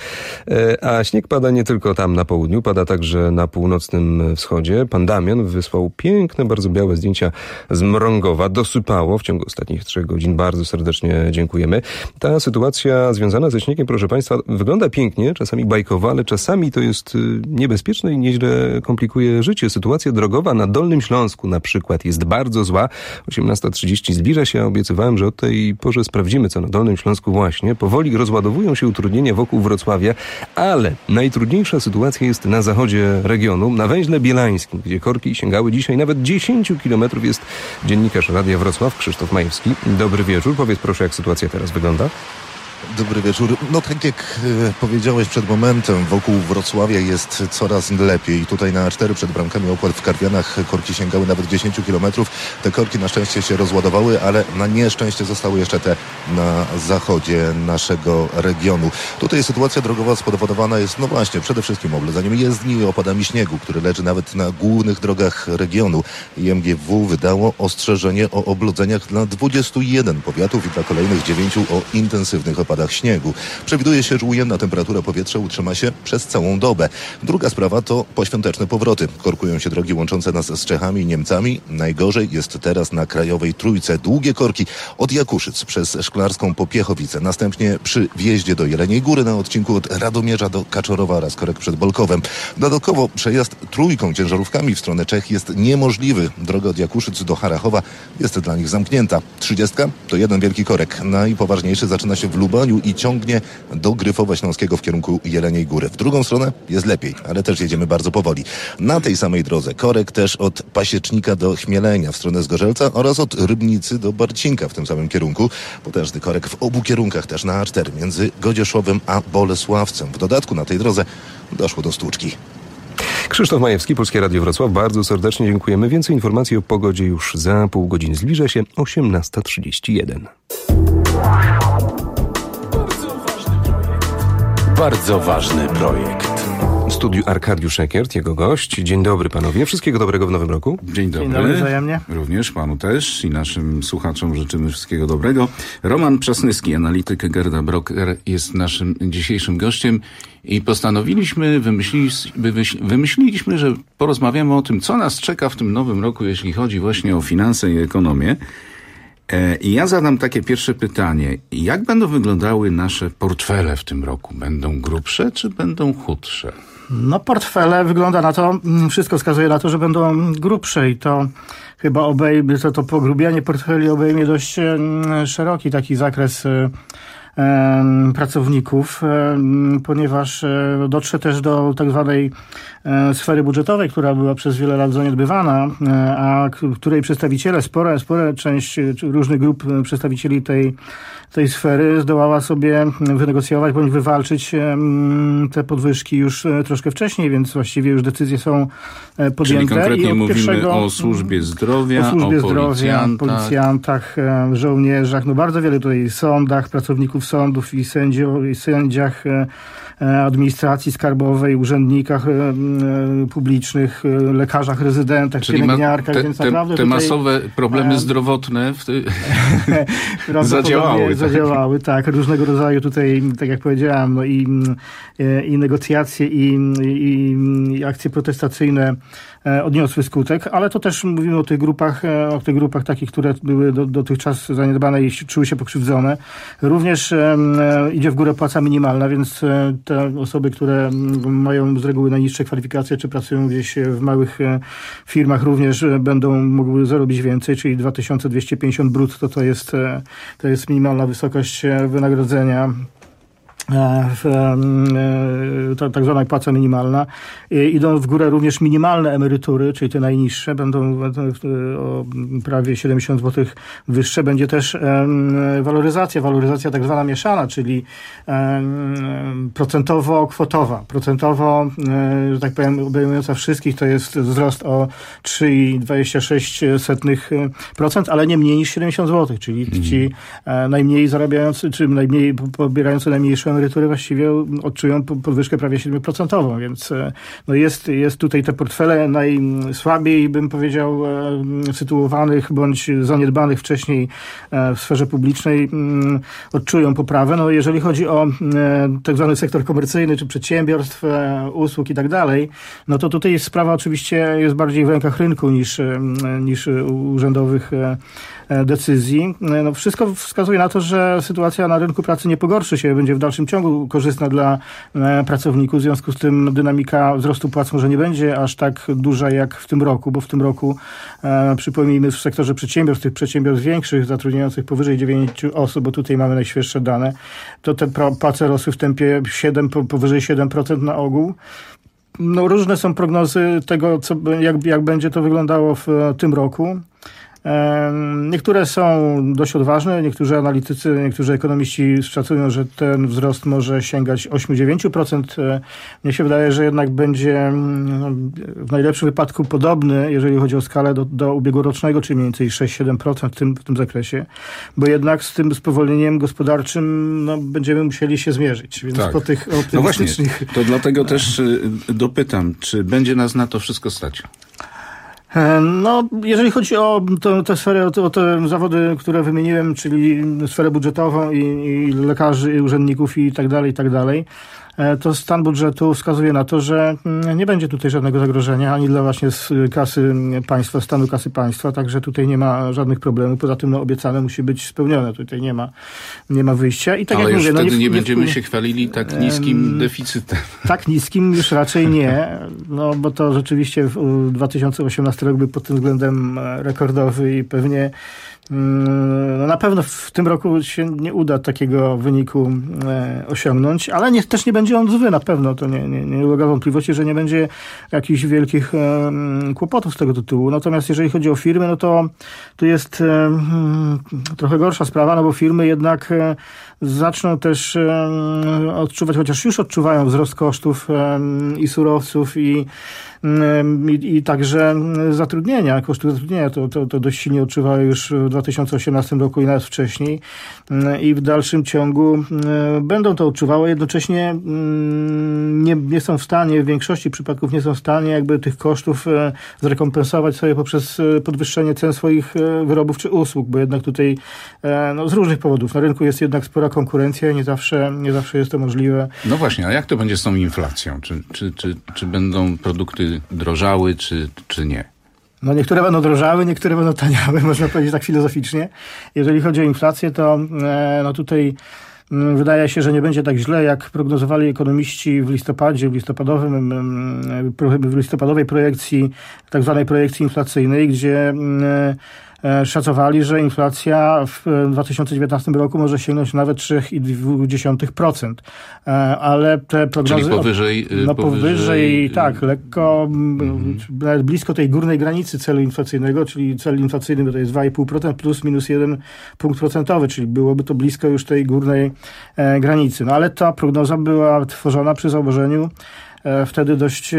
a śnieg pada nie tylko tam na południu, pada także na północnym wschodzie. Pan Damian wysłał piękne, bardzo białe zdjęcia z Mrągowa. Dosypało w ciągu ostatnich trzech godzin. Bardzo serdecznie dziękujemy. Ta sytuacja związana ze śniegiem, proszę Państwa, wygląda pięknie, czasami bajkowo, ale czasami to jest niebezpieczne i nieźle komplikuje życie. Sytuacja drogowa na Dolnym Śląsku na przykład jest bardzo zła. osiemnasta trzydzieści zbliża się, a obiecywałem, że o tej porze sprawdzimy, co na Dolnym Śląsku właśnie. Powoli rozładowują się utrudnienia wokół Wrocławia, ale najtrudniejsza sytuacja jest na zachodzie regionu, na Węźle Bielańskim, gdzie korki sięgały dzisiaj nawet dziesięć kilometrów. Jest dziennikarz Radia Wrocław, Krzysztof Majewski. Dobry wieczór. Powiedz proszę, jak sytuacja teraz wygląda. Dobry wieczór. No tak jak e, powiedziałeś przed momentem, wokół Wrocławia jest coraz lepiej. Tutaj na A cztery przed bramkami Opłat w Karpianach korki sięgały nawet dziesięć kilometrów. Te korki na szczęście się rozładowały, ale na nieszczęście zostały jeszcze te na zachodzie naszego regionu. Tutaj sytuacja drogowa spowodowana jest, no właśnie, przede wszystkim obledzaniem jezdni i opadami śniegu, który leży nawet na głównych drogach regionu. I M G W wydało ostrzeżenie o oblodzeniach dla dwudziestu jeden powiatów i dla kolejnych dziewięciu o intensywnych opadach śniegu. Przewiduje się, że ujemna temperatura powietrza utrzyma się przez całą dobę. Druga sprawa to poświąteczne powroty. Korkują się drogi łączące nas z Czechami i Niemcami. Najgorzej jest teraz na Krajowej Trójce. Długie korki od Jakuszyc przez Szklarską po Piechowice. Następnie przy wjeździe do Jeleniej Góry na odcinku od Radomierza do Kaczorowa oraz korek przed Bolkowem. Dodatkowo przejazd trójką ciężarówkami w stronę Czech jest niemożliwy. Droga od Jakuszyc do Harachowa jest dla nich zamknięta. Trzydziestka to jeden wielki korek. Najpoważniejszy zaczyna się w Lubaniu i ciągnie do Gryfowa Śląskiego w kierunku Jeleniej Góry. W drugą stronę jest lepiej, ale też jedziemy bardzo powoli. Na tej samej drodze korek też od Pasiecznika do Chmielenia w stronę Zgorzelca oraz od Rybnicy do Barcinka w tym samym kierunku. Potężny korek w obu kierunkach też na A cztery między Godzieszowem a Bolesławcem. W dodatku na tej drodze doszło do stłuczki. Krzysztof Majewski, Polskie Radio Wrocław. Bardzo serdecznie dziękujemy. Więcej informacji o pogodzie już za pół godziny. Zbliża się osiemnasta trzydzieści jeden. Bardzo ważny projekt. W studiu Arkadiusz Ekiert, jego gość. Dzień dobry panowie. Wszystkiego dobrego w nowym roku. Dzień dobry. Dzień dobry wzajemnie. Również panu też i naszym słuchaczom życzymy wszystkiego dobrego. Roman Przasnyski, analityk Gerda Broker, jest naszym dzisiejszym gościem i postanowiliśmy, wymyśli, wymyśliliśmy, że porozmawiamy o tym, co nas czeka w tym nowym roku, jeśli chodzi właśnie o finanse i ekonomię. I ja zadam takie pierwsze pytanie. Jak będą wyglądały nasze portfele w tym roku? Będą grubsze czy będą chudsze? No portfele wygląda na to, wszystko wskazuje na to, że będą grubsze i to chyba obejmie, to, to pogrubianie portfeli obejmie dość szeroki taki zakres pracowników, ponieważ dotrze też do tak zwanej sfery budżetowej, która była przez wiele lat zaniedbywana, a której przedstawiciele, spora, spora część różnych grup przedstawicieli tej, tej sfery zdołała sobie wynegocjować bądź wywalczyć te podwyżki już troszkę wcześniej, więc właściwie już decyzje są podjęte. Czyli konkretnie I mówimy pierwszego, o służbie zdrowia, o, służbie o zdrowia, policjantach. policjantach, żołnierzach, no bardzo wiele tutaj sądach, pracowników sądów i, sędzio, i sędziach, administracji skarbowej, urzędnikach publicznych, lekarzach, rezydentach, czyli pielęgniarkach, te, więc te, naprawdę te tutaj, masowe problemy e... zdrowotne w ty... zadziałały. Zadziałały, tak. Różnego rodzaju tutaj, tak jak powiedziałem, no i, i negocjacje, i, i, i akcje protestacyjne odniosły skutek, ale to też mówimy o tych grupach, o tych grupach takich, które były do, dotychczas zaniedbane i czuły się pokrzywdzone. Również e, idzie w górę płaca minimalna, więc e, te osoby, które mają z reguły najniższe kwalifikacje, czy pracują gdzieś w małych e, firmach, również będą mogły zarobić więcej, czyli dwa tysiące dwieście pięćdziesiąt brutto to jest, e, to jest minimalna wysokość wynagrodzenia. W, to, tak zwana płaca minimalna. Idą w górę również minimalne emerytury, czyli te najniższe, będą o prawie siedemdziesiąt złotych wyższe. Będzie też waloryzacja, waloryzacja tak zwana mieszana, czyli procentowo-kwotowa. Procentowo, że tak powiem, obejmująca wszystkich, to jest wzrost o trzy przecinek dwadzieścia sześć procent, ale nie mniej niż siedemdziesiąt złotych, czyli mm. ci najmniej zarabiający, czy najmniej pobierający najmniejszą emerytury właściwie odczują podwyżkę prawie siedem procent, więc no jest, jest tutaj te portfele najsłabiej, bym powiedział, sytuowanych bądź zaniedbanych wcześniej w sferze publicznej odczują poprawę. No jeżeli chodzi o tak zwany sektor komercyjny, czy przedsiębiorstw, usług i tak dalej, no to tutaj sprawa oczywiście jest bardziej w rękach rynku niż, niż urzędowych decyzji. No wszystko wskazuje na to, że sytuacja na rynku pracy nie pogorszy się, będzie w dalszym ciągu korzystna dla pracowników. W związku z tym dynamika wzrostu płac może nie będzie aż tak duża jak w tym roku, bo w tym roku, e, przypomnijmy, w sektorze przedsiębiorstw, tych przedsiębiorstw większych, zatrudniających powyżej dziewięciu osób, bo tutaj mamy najświeższe dane, to te płace rosły w tempie siedem, powyżej siedem procent na ogół. No, różne są prognozy tego, co, jak, jak będzie to wyglądało w tym roku. Niektóre są dość odważne, niektórzy analitycy, niektórzy ekonomiści szacują, że ten wzrost może sięgać osiem do dziewięciu procent. Mnie się wydaje, że jednak będzie w najlepszym wypadku podobny, jeżeli chodzi o skalę do, do ubiegłorocznego, czyli mniej więcej sześć do siedmiu procent w tym, w tym zakresie, bo jednak z tym spowolnieniem gospodarczym no, będziemy musieli się zmierzyć. Więc tak. po tych optymistycznych... No właśnie, to dlatego też dopytam, czy będzie nas na to wszystko stać? No, jeżeli chodzi o tę, tę sferę, o te, o te zawody, które wymieniłem, czyli sferę budżetową i, i lekarzy, i urzędników i tak dalej, i tak dalej, to stan budżetu wskazuje na to, że nie będzie tutaj żadnego zagrożenia ani dla właśnie kasy państwa, stanu kasy państwa, także tutaj nie ma żadnych problemów. Poza tym no, obiecane musi być spełnione. Tutaj nie ma, nie ma wyjścia. I tak Ale jak już mówię, wtedy no, nie, nie nie będziemy wpłynie... się chwalili tak niskim deficytem. Tak niskim już raczej nie, no bo to rzeczywiście w dwa tysiące osiemnasty rok był pod tym względem rekordowy i pewnie no na pewno w tym roku się nie uda takiego wyniku e, osiągnąć, ale nie, też nie będzie on zły na pewno. To nie, nie, nie ulega wątpliwości, że nie będzie jakichś wielkich e, kłopotów z tego tytułu. Natomiast jeżeli chodzi o firmy, no to tu jest e, trochę gorsza sprawa, no bo firmy jednak e, zaczną też e, odczuwać, chociaż już odczuwają wzrost kosztów e, i surowców i I, i także zatrudnienia, koszty zatrudnienia, to, to, to dość silnie odczuwały już w dwa tysiące osiemnastym roku i nawet wcześniej i w dalszym ciągu będą to odczuwały, jednocześnie nie, nie są w stanie, w większości przypadków nie są w stanie jakby tych kosztów zrekompensować sobie poprzez podwyższenie cen swoich wyrobów czy usług, bo jednak tutaj no, z różnych powodów na rynku jest jednak spora konkurencja i nie zawsze, nie zawsze jest to możliwe. No właśnie, a jak to będzie z tą inflacją? Czy, czy, czy, czy będą produkty drożały, czy, czy nie? No niektóre będą drożały, niektóre będą taniały, można powiedzieć tak filozoficznie. Jeżeli chodzi o inflację, to no tutaj wydaje się, że nie będzie tak źle, jak prognozowali ekonomiści w listopadzie, w listopadowym, w listopadowej projekcji, tak zwanej projekcji inflacyjnej, gdzie szacowali, że inflacja w dwa tysiące dziewiętnastym roku może sięgnąć nawet trzy przecinek dwa procent. Ale te prognozy... Czyli powyżej... No powyżej, powyżej tak, lekko, mm. nawet blisko tej górnej granicy celu inflacyjnego, czyli cel inflacyjny to jest dwa i pół procent plus minus jeden punkt procentowy, czyli byłoby to blisko już tej górnej e, granicy. No ale ta prognoza była tworzona przy założeniu wtedy dość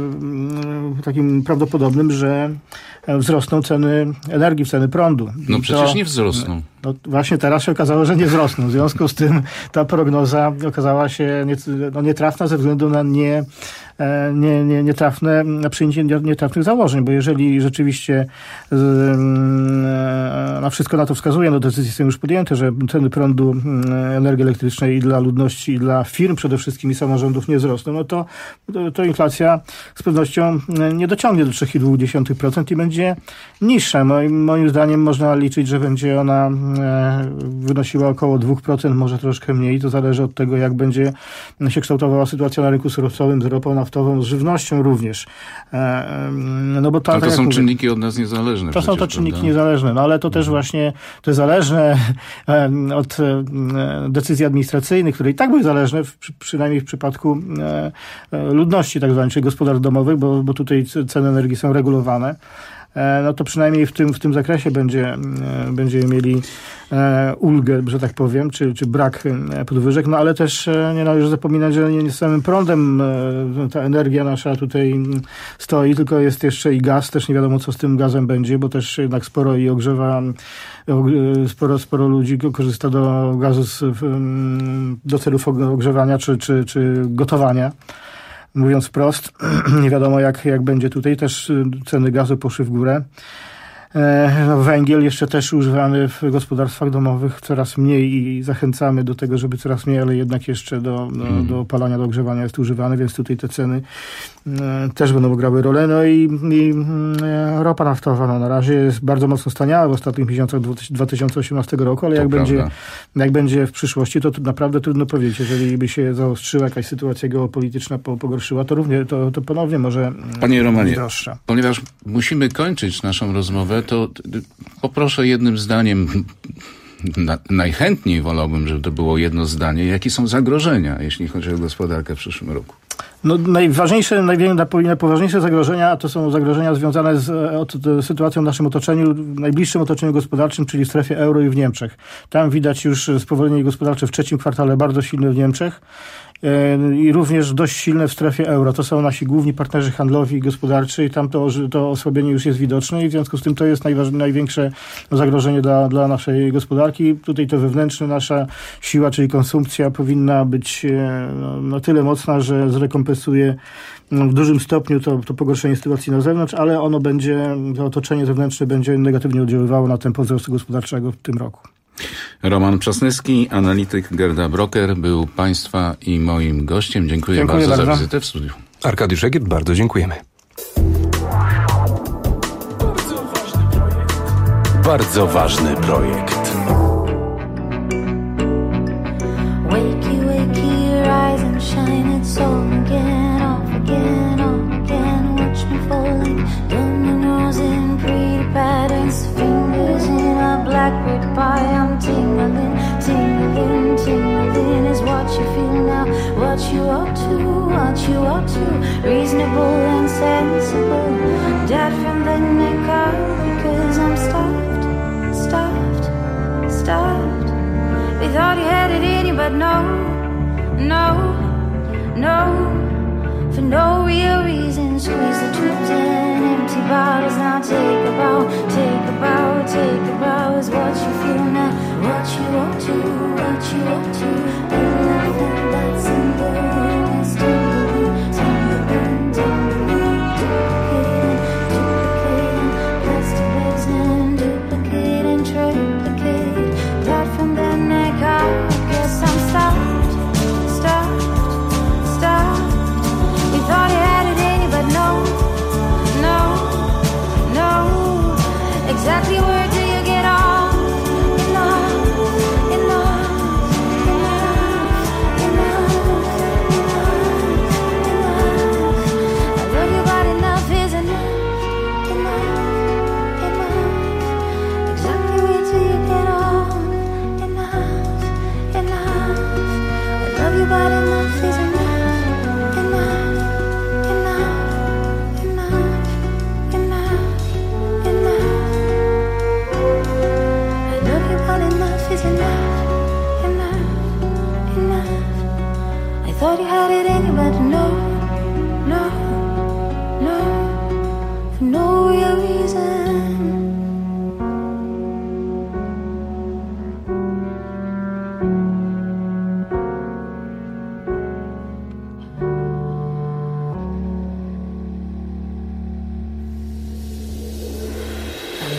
takim prawdopodobnym, że wzrosną ceny energii, ceny prądu. No przecież to, nie wzrosną. No właśnie teraz się okazało, że nie wzrosną. W związku z tym ta prognoza okazała się nie, no, nietrafna ze względu na nie, nie, nie, nietrafne, na przyjęcie nietrafnych założeń, bo jeżeli rzeczywiście na wszystko na to wskazuje, no decyzje są już podjęte, że ceny prądu, energii elektrycznej i dla ludności, i dla firm przede wszystkim i samorządów nie wzrosną, no to, to, to inflacja z pewnością nie dociągnie do trzy przecinek dwa procent i będzie niższa. Moim, moim zdaniem można liczyć, że będzie ona wynosiła około dwa procent, może troszkę mniej. To zależy od tego, jak będzie się kształtowała sytuacja na rynku surowcowym, z ropą naftową, z żywnością również. No bo ta, ale to tak są mówię, czynniki od nas niezależne. To są to czynniki prawda? niezależne, no ale to też właśnie to jest zależne od decyzji administracyjnych, które i tak były zależne, w, przynajmniej w przypadku ludności tak zwanej, czyli gospodarstw domowych, bo, bo tutaj ceny energii są regulowane. No to przynajmniej w tym, w tym zakresie będzie, będziemy mieli ulgę, że tak powiem, czy, czy brak podwyżek, no ale też nie należy zapominać, że nie samym prądem ta energia nasza tutaj stoi, tylko jest jeszcze i gaz, też nie wiadomo, co z tym gazem będzie, bo też jednak sporo i ogrzewa, sporo, sporo ludzi korzysta do gazu z, do celów ogrzewania czy, czy, czy gotowania. Mówiąc wprost, nie wiadomo jak, jak będzie tutaj. Też ceny gazu poszły w górę. No, węgiel jeszcze też używany w gospodarstwach domowych coraz mniej i zachęcamy do tego, żeby coraz mniej, ale jednak jeszcze do, do, hmm. do opalania, do ogrzewania jest używany, więc tutaj te ceny też będą grały rolę. No i, i ropa naftowa no, na razie jest bardzo mocno staniała w ostatnich miesiącach dwa tysiące osiemnastego roku, ale jak będzie, jak będzie w przyszłości, to, to naprawdę trudno powiedzieć. Jeżeli by się zaostrzyła jakaś sytuacja geopolityczna, pogorszyła, to również to, to ponownie może Panie Romanie, droższa. Ponieważ musimy kończyć naszą rozmowę, to poproszę jednym zdaniem, na, najchętniej wolałbym, żeby to było jedno zdanie, jakie są zagrożenia, jeśli chodzi o gospodarkę w przyszłym roku? No, najważniejsze, najpoważniejsze zagrożenia to są zagrożenia związane z, od, z sytuacją w naszym otoczeniu, najbliższym otoczeniu gospodarczym, czyli w strefie euro i w Niemczech. Tam widać już spowolnienie gospodarcze w trzecim kwartale bardzo silne w Niemczech i również dość silne w strefie euro. To są nasi główni partnerzy handlowi i gospodarczy i tam to, to osłabienie już jest widoczne i w związku z tym to jest największe zagrożenie dla, dla naszej gospodarki. Tutaj to wewnętrzne, nasza siła, czyli konsumpcja powinna być no, na tyle mocna, że zrekompensuje w dużym stopniu to, to pogorszenie sytuacji na zewnątrz, ale ono będzie, to otoczenie zewnętrzne będzie negatywnie oddziaływało na tempo wzrostu gospodarczego w tym roku. Roman Przasnyski, analityk Gerda Broker, był Państwa i moim gościem. Dziękuję, Dziękuję bardzo, bardzo za wizytę w studiu. Arkadiusz Egier, bardzo dziękujemy. Bardzo ważny projekt. Wakey, wakey, rise and shine, it's on again, off again, on again. Watch me falling, dominoes in pretty patterns, fingers in a blackbird pie. I'm tingling, tingling, tingling is what you feel now, what you ought to, what you ought to. Reasonable and sensible, dead from the neck up, because I'm starved, starved, starved. We thought you had it in you, but no, no, no. For no real reason, squeeze the tubes and empty bottles. Now take a bow, take a bow, take a bow. Is what you feel now, what you ought to, what you ought to. Everything that's in the room is tumbling, tumbling, tumbling, tumbling, tumbling.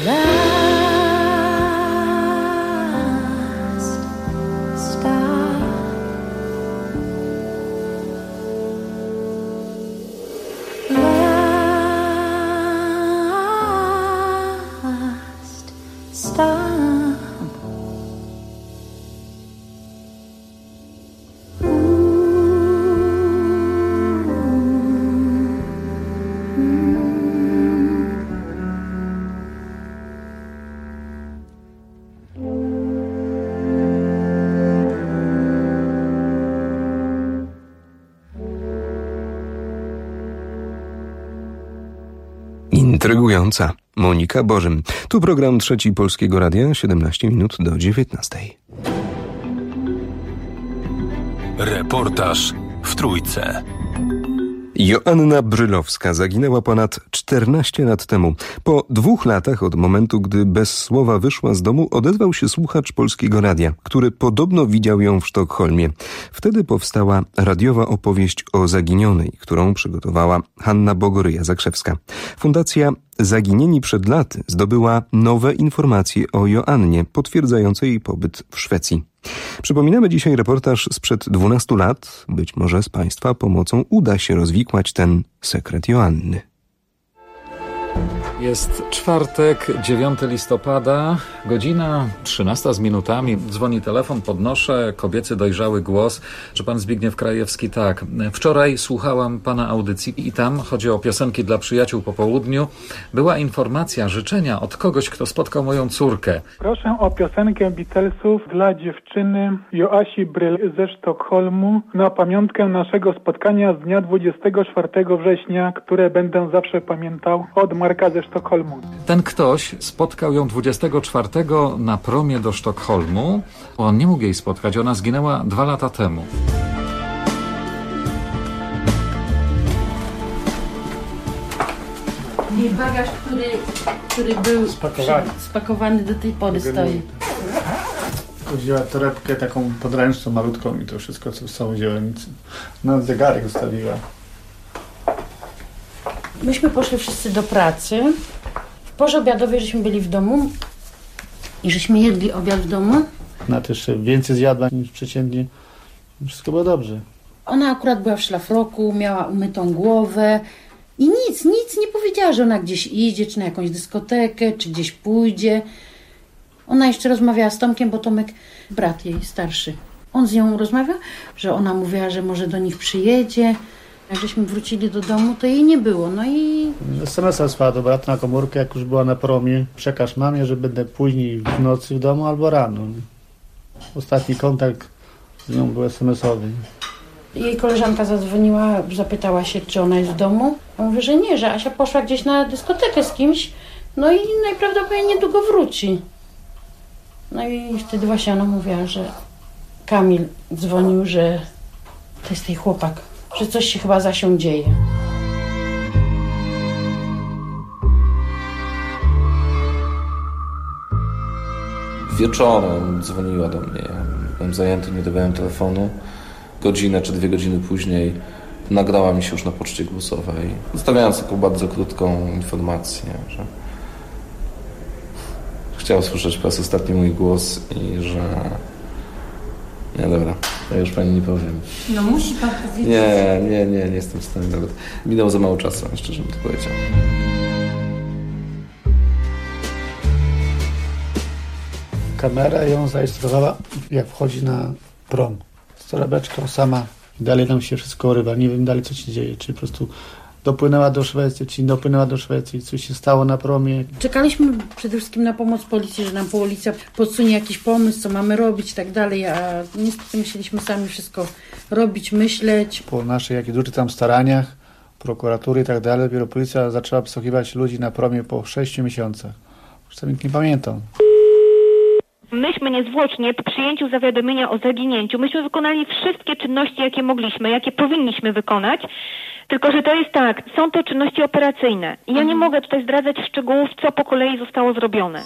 Intrygująca. Monika Bożym. Tu program Trzeci Polskiego Radia, siedemnaście minut do dziewiętnastej. Reportaż w Trójce. Joanna Brylowska zaginęła ponad czternaście lat temu. Po dwóch latach od momentu, gdy bez słowa wyszła z domu, odezwał się słuchacz Polskiego Radia, który podobno widział ją w Sztokholmie. Wtedy powstała radiowa opowieść o zaginionej, którą przygotowała Hanna Bogoryja-Zakrzewska. Fundacja Zaginieni przed laty zdobyła nowe informacje o Joannie, potwierdzające jej pobyt w Szwecji. Przypominamy dzisiaj reportaż sprzed dwunastu lat. Być może z Państwa pomocą uda się rozwikłać ten sekret Joanny. Jest czwartek, dziewiątego listopada, godzina trzynasta z minutami. Dzwoni telefon, podnoszę, kobiecy dojrzały głos, że pan Zbigniew Krajewski, tak. Wczoraj słuchałam pana audycji i tam, chodzi o piosenki dla przyjaciół po południu, była informacja, życzenia od kogoś, kto spotkał moją córkę. Proszę o piosenkę Beatlesów dla dziewczyny Joasi Bryl ze Sztokholmu na pamiątkę naszego spotkania z dnia dwudziestego czwartego września, które będę zawsze pamiętał, od Marka ze Sztokholmu. Ten ktoś spotkał ją dwudziestego czwartego na promie do Sztokholmu. On nie mógł jej spotkać, ona zginęła dwa lata temu. I bagaż, który, który był spakowany. spakowany do tej pory stoi. Wzięła torebkę taką podręczną, malutką i to wszystko, co są wzięła, nic. No, zegarek zostawiła. Myśmy poszli wszyscy do pracy. W porze obiadowej żeśmy byli w domu i żeśmy jedli obiad w domu. Ona też więcej zjadła niż przeciętnie. Wszystko było dobrze. Ona akurat była w szlafroku, miała umytą głowę i nic, nic nie powiedziała, że ona gdzieś idzie, czy na jakąś dyskotekę, czy gdzieś pójdzie. Ona jeszcze rozmawiała z Tomkiem, bo Tomek, brat jej starszy. On z nią rozmawiał, że ona mówiła, że może do nich przyjedzie. Jak żeśmy wrócili do domu, to jej nie było, no i... es em es a wysłała do brata na komórkę, jak już była na promie. Przekaż mamie, że będę później w nocy w domu albo rano. Ostatni kontakt z nią był es em es owy. Jej koleżanka zadzwoniła, zapytała się, czy ona jest w domu. Ja mówię, że nie, że Asia poszła gdzieś na dyskotekę z kimś, no i najprawdopodobniej niedługo wróci. No i wtedy właśnie ona mówiła, że Kamil dzwonił, że to jest jej chłopak, że coś się chyba z Asią dzieje. Wieczorem dzwoniła do mnie. Byłem zajęty, nie odebrałem telefonu. Godzinę czy dwie godziny później nagrała mi się już na poczcie głosowej, zostawiając taką bardzo krótką informację, że chciała usłyszeć po raz ostatni mój głos i że... Nie, dobra, ja już pani nie powiem. No musi pan powiedzieć. Nie, nie, nie, nie jestem w stanie nawet. Minęło za mało czasu, szczerze bym to powiedział. Kamera ją zarejestrowała, jak wchodzi na prom. Z torebeczką sama. I dalej nam się wszystko urywa. Nie wiem dalej, co się dzieje. Czy po prostu dopłynęła do Szwecji, czy nie dopłynęła do Szwecji, coś się stało na promie. Czekaliśmy przede wszystkim na pomoc policji, że nam policja podsunie jakiś pomysł, co mamy robić i tak dalej, a niestety musieliśmy sami wszystko robić, myśleć. Po naszych jakichś dużych tam staraniach, prokuratury i tak dalej, dopiero policja zaczęła przesłuchiwać ludzi na promie po sześciu miesiącach. Już sam nikt nie pamiętam. Myśmy niezwłocznie po przyjęciu zawiadomienia o zaginięciu, myśmy wykonali wszystkie czynności, jakie mogliśmy, jakie powinniśmy wykonać, tylko że to jest tak, są to czynności operacyjne i ja nie mogę tutaj zdradzać szczegółów, co po kolei zostało zrobione.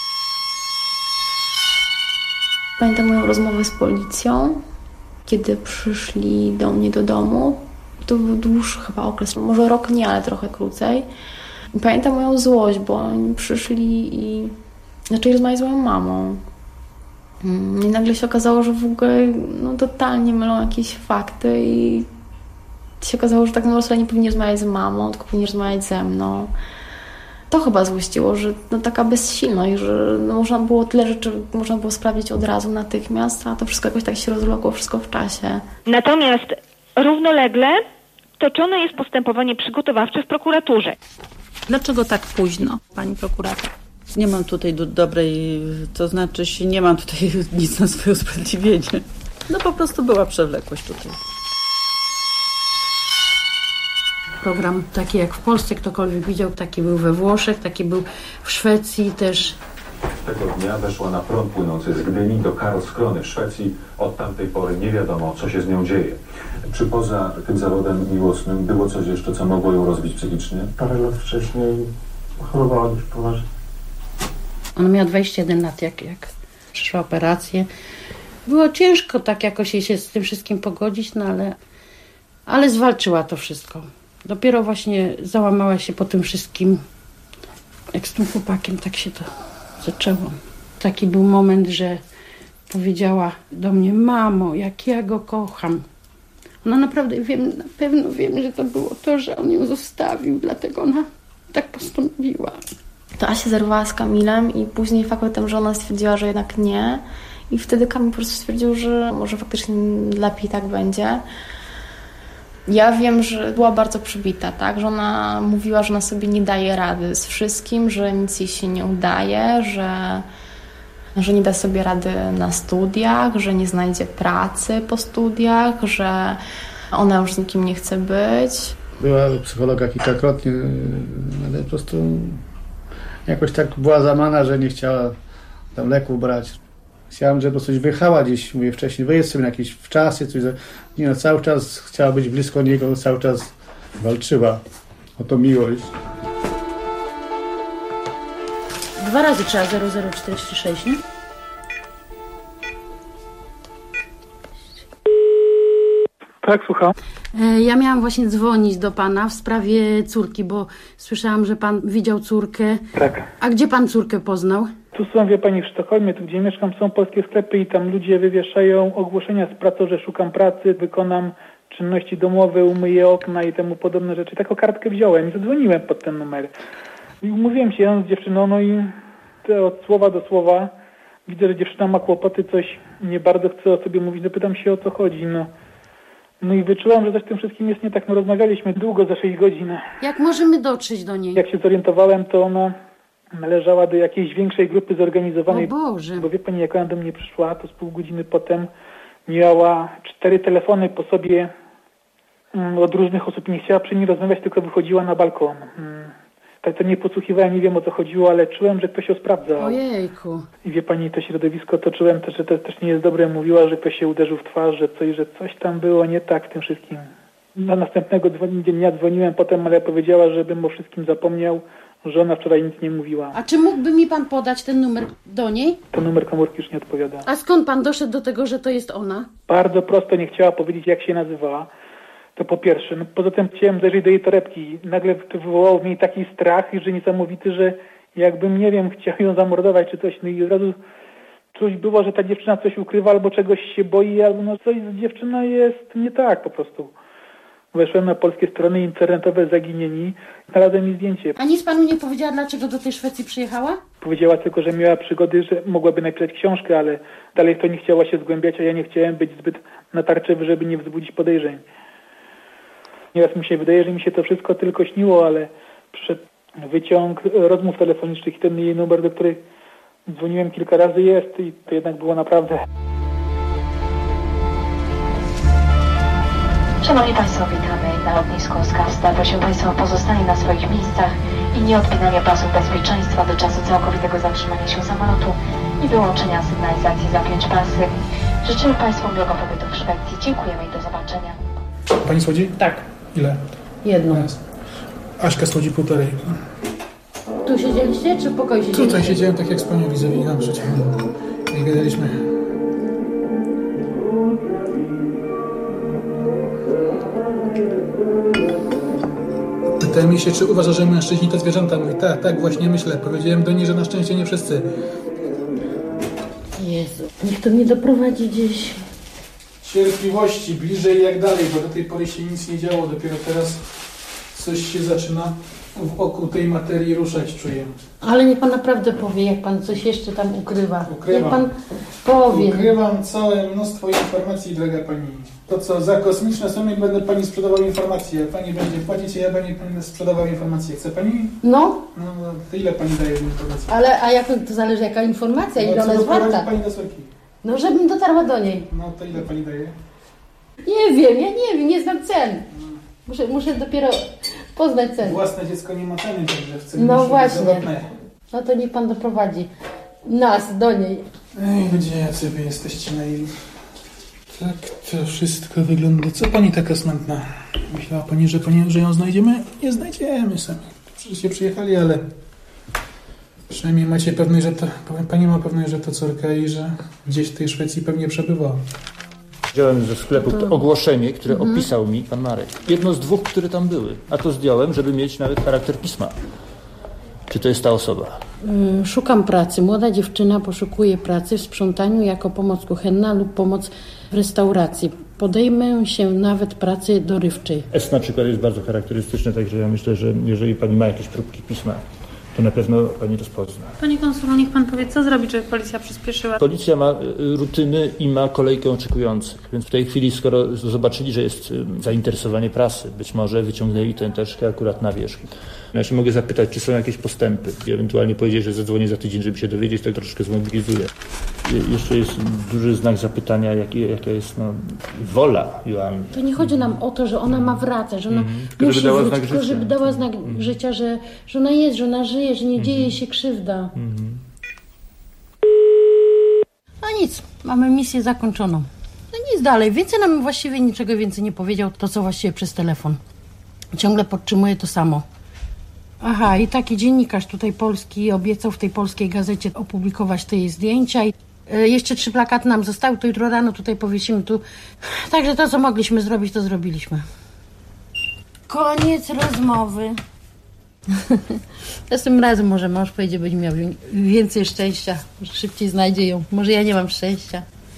Pamiętam moją rozmowę z policją, kiedy przyszli do mnie do domu. To był dłuższy chyba okres, może rok nie, ale trochę krócej. I pamiętam moją złość, bo oni przyszli i zaczęli rozmawiać z moją mamą. I nagle się okazało, że w ogóle no, totalnie mylą jakieś fakty i się okazało, że tak naprawdę nie powinni rozmawiać z mamą, tylko powinni rozmawiać ze mną. To chyba złościło, że no, taka bezsilność, że no, można było tyle rzeczy, można było sprawdzić od razu, natychmiast, a to wszystko jakoś tak się rozwlokło, wszystko w czasie. Natomiast równolegle toczone jest postępowanie przygotowawcze w prokuraturze. Dlaczego tak późno, pani prokurator? Nie mam tutaj do dobrej, to znaczy nie mam tutaj nic na swoje usprawiedliwienie. No po prostu była przewlekłość tutaj. Program taki jak w Polsce, ktokolwiek widział, taki był we Włoszech, taki był w Szwecji też. Tego dnia weszła na prąd płynący z Gdyni do Karlskrony w Szwecji. Od tamtej pory nie wiadomo, co się z nią dzieje. Czy poza tym zawodem miłosnym było coś jeszcze, co mogło ją rozbić psychicznie? Parę lat wcześniej chorowała dość poważnie. Ona miała dwadzieścia jeden lat, jak, jak przeszła operację. Było ciężko tak jakoś jej się z tym wszystkim pogodzić, no ale, ale zwalczyła to wszystko. Dopiero właśnie załamała się po tym wszystkim, jak z tym chłopakiem tak się to zaczęło. Taki był moment, że powiedziała do mnie: mamo, jak ja go kocham. Ona naprawdę, wiem, na pewno wiem, że to było to, że on ją zostawił, dlatego ona tak postąpiła. To Asia zerwała z Kamilem i później faktem, że ona stwierdziła, że jednak nie. I wtedy Kamil po prostu stwierdził, że może faktycznie lepiej tak będzie. Ja wiem, że była bardzo przybita, tak? Że ona mówiła, że ona sobie nie daje rady z wszystkim, że nic jej się nie udaje, że, że nie da sobie rady na studiach, że nie znajdzie pracy po studiach, że ona już z nikim nie chce być. Była u psychologa kilkakrotnie, ale po prostu jakoś tak była zamana, że nie chciała tam leków brać. Chciałam, żeby coś wyjechała gdzieś, mówię wcześniej, wyjedź sobie na jakieś wczasy, coś. Nie no, cały czas chciała być blisko niego, cały czas walczyła o tą miłość. Dwa razy trzeba zero zero czterdzieści sześć, nie? Tak, słucham. Ja miałam właśnie dzwonić do pana w sprawie córki, bo słyszałam, że pan widział córkę. Tak. A gdzie pan córkę poznał? Tu są, wie pani, w Sztokholmie, tu gdzie mieszkam, są polskie sklepy i tam ludzie wywieszają ogłoszenia z pracą, że szukam pracy, wykonam czynności domowe, umyję okna i temu podobne rzeczy. Taką kartkę wziąłem i zadzwoniłem pod ten numer. I umówiłem się z dziewczyną, no i od słowa do słowa widzę, że dziewczyna ma kłopoty, coś nie bardzo chce o sobie mówić, dopytam się, o co chodzi, no. No i wyczułam, że coś z tym wszystkim jest nie tak. No rozmawialiśmy długo, za sześć godzin. Jak możemy dotrzeć do niej? Jak się zorientowałem, to ona należała do jakiejś większej grupy zorganizowanej. O Boże. Bo wie pani, jak ona do mnie przyszła, to z pół godziny potem miała cztery telefony po sobie um, od różnych osób. Nie chciała przy niej rozmawiać, tylko wychodziła na balkon. Um, tak to nie podsłuchiwałem, nie wiem o co chodziło, ale czułem, że ktoś ją sprawdzał. Ojejku. I wie pani, to środowisko, to czułem też, że to też nie jest dobre. Mówiła, że ktoś się uderzył w twarz, że coś, że coś tam było nie tak w tym wszystkim. Na następnego dnia dzwoniłem potem, ale powiedziała, żebym o wszystkim zapomniał, że ona wczoraj nic nie mówiła. A czy mógłby mi pan podać ten numer do niej? To numer komórki już nie odpowiada. A skąd pan doszedł do tego, że to jest ona? Bardzo prosto, nie chciała powiedzieć, jak się nazywała. To po pierwsze. No, poza tym chciałem zajrzeć do jej torebki. Nagle to wywołało w niej taki strach, że niesamowity, że jakbym, nie wiem, chciał ją zamordować czy coś. No i od razu czuć było, że ta dziewczyna coś ukrywa albo czegoś się boi, albo no coś z dziewczyna jest nie tak po prostu. Weszłem na polskie strony internetowe Zaginieni, znalazłem jej zdjęcie. A nic panu nie powiedziała, dlaczego do tej Szwecji przyjechała? Powiedziała tylko, że miała przygody, że mogłaby napisać książkę, ale dalej w to nie chciała się zgłębiać, a ja nie chciałem być zbyt natarczywy, żeby nie wzbudzić podejrzeń. Nieraz mi się wydaje, że mi się to wszystko tylko śniło, ale przyszedł wyciąg rozmów telefonicznych i ten jej numer, do której dzwoniłem kilka razy jest i to jednak było naprawdę. Szanowni Państwo, witamy na lotnisku Skavsta. Prosimy Państwa o pozostanie na swoich miejscach i nie odpinanie pasów bezpieczeństwa do czasu całkowitego zatrzymania się samolotu i wyłączenia sygnalizacji zapiąć pasy. Życzymy Państwu miłego pobytu w Szwecji. Dziękujemy i do zobaczenia. Pani słodzi? Tak. Ile? Jedną. Aśka słodzi półtorej. Tu siedzieliście, czy w pokoju siedzieliście? Tutaj siedziałem tak jak z panią widzę i naprzeciw. I gadaliśmy. Zapytałem jej się, czy uważa, że mężczyźni to zwierzęta. Mówi, tak, tak, właśnie myślę. Powiedziałem do niej, że na szczęście nie wszyscy. Jezu, niech to mnie doprowadzi gdzieś. Cierpliwości, bliżej jak dalej, bo do tej pory się nic nie działo. Dopiero teraz coś się zaczyna w oku tej materii ruszać, czuję. Ale niech pan naprawdę powie, jak pan coś jeszcze tam ukrywa. Ukrywam. Niech pan powie. Ukrywam całe mnóstwo informacji, droga pani. To co, za kosmiczne sumy będę pani sprzedawał informacje. Jak pani będzie płacić, ja będę pani sprzedawał informacje. Chce pani? No. No, to ile pani daje informacji? Ale, a jak to zależy jaka informacja, ile ona jest warta? pani do Słeki? No, żebym dotarła do niej. No, to ile pani daje? Nie wiem, ja nie wiem, nie znam cen. Muszę, muszę dopiero poznać ceny. Własne dziecko nie ma ceny, także chcę. No właśnie. No to niech pan doprowadzi nas do niej. Ej, ludzie, jacy wy jesteście naiwni. Tak to wszystko wygląda. Co pani taka smętna? Myślała pani, że, pani, że ją znajdziemy? Nie znajdziemy sami. Przecież przyjechali, ale przynajmniej macie pewność, że to, pani ma pewność, że to córka i że gdzieś w tej Szwecji pewnie przebywa. Wziąłem ze sklepu to... ogłoszenie, które mhm. opisał mi pan Marek. Jedno z dwóch, które tam były. A to zdjąłem, żeby mieć nawet charakter pisma. Czy to jest ta osoba? Szukam pracy. Młoda dziewczyna poszukuje pracy w sprzątaniu jako pomoc kuchenna lub pomoc w restauracji. Podejmę się nawet pracy dorywczej. S na przykład jest bardzo charakterystyczne, także ja myślę, że jeżeli pani ma jakieś próbki pisma, to na pewno pani rozpozna. Panie konsulo, niech pan powie, co zrobić, żeby policja przyspieszyła? Policja ma rutyny i ma kolejkę oczekujących, więc w tej chwili, skoro zobaczyli, że jest zainteresowanie prasy, być może wyciągnęli tę teczkę akurat na wierzch. Ja się mogę zapytać, czy są jakieś postępy i ewentualnie powiedzieć, że zadzwonię za tydzień, żeby się dowiedzieć, tak troszkę zmobilizuję. Jeszcze jest duży znak zapytania, jak, jaka jest no, wola Joanny. To nie chodzi nam o to, że ona ma wracać, że ona mm-hmm. musi żeby dała wrócić, znak tylko życia. żeby dała znak mm-hmm. życia, że, że ona jest, że ona żyje, że nie mm-hmm. dzieje się krzywda. Mm-hmm. No nic, mamy misję zakończoną. No nic dalej, więcej nam właściwie niczego więcej nie powiedział, to co właściwie przez telefon. Ciągle podtrzymuje to samo. Aha, i taki dziennikarz tutaj polski obiecał w tej polskiej gazecie opublikować te jej zdjęcia. I y, jeszcze trzy plakaty nam zostały, to jutro rano tutaj powiesimy tu. Także to, co mogliśmy zrobić, to zrobiliśmy. Koniec rozmowy. Następnym razem może mąż pojedzie, będzie miał więcej szczęścia. Szybciej znajdzie ją. Może ja nie mam szczęścia.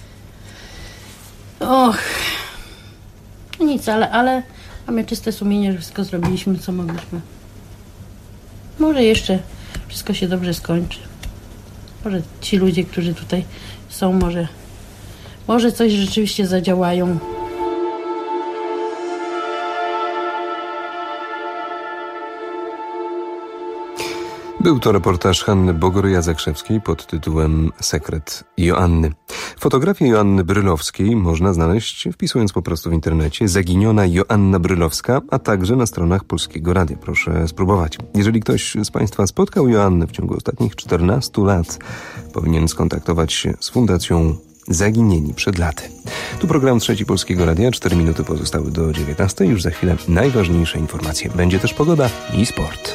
Och. Nic, ale, ale mamy czyste sumienie, że wszystko zrobiliśmy, co mogliśmy. Może jeszcze wszystko się dobrze skończy. Może ci ludzie, którzy tutaj są, może, może coś rzeczywiście zadziałają. Był to reportaż Hanny Bogoryja-Zakrzewskiej pod tytułem Sekret Joanny. Fotografię Joanny Brylowskiej można znaleźć wpisując po prostu w internecie Zaginiona Joanna Brylowska, a także na stronach Polskiego Radia. Proszę spróbować. Jeżeli ktoś z Państwa spotkał Joannę w ciągu ostatnich czternastu lat, powinien skontaktować się z Fundacją Zaginieni przed laty. Tu program Trzeci Polskiego Radia. Cztery minuty pozostały do dziewiętnastej. Już za chwilę najważniejsze informacje. Będzie też pogoda i sport.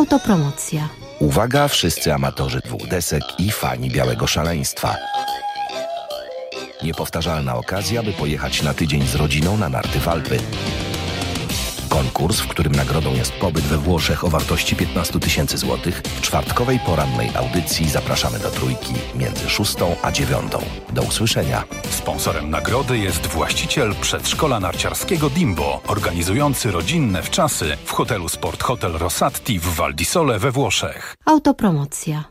Autopromocja. Uwaga, wszyscy amatorzy dwóch desek i fani białego szaleństwa. Niepowtarzalna okazja, by pojechać na tydzień z rodziną na narty w Alpy. Konkurs, w którym nagrodą jest pobyt we Włoszech o wartości piętnaście tysięcy złotych. W czwartkowej porannej audycji zapraszamy do Trójki między szóstą a dziewiątą. Do usłyszenia. Sponsorem nagrody jest właściciel przedszkola narciarskiego Dimbo, organizujący rodzinne wczasy w hotelu Sport Hotel Rossatti w Val di Sole we Włoszech. Autopromocja.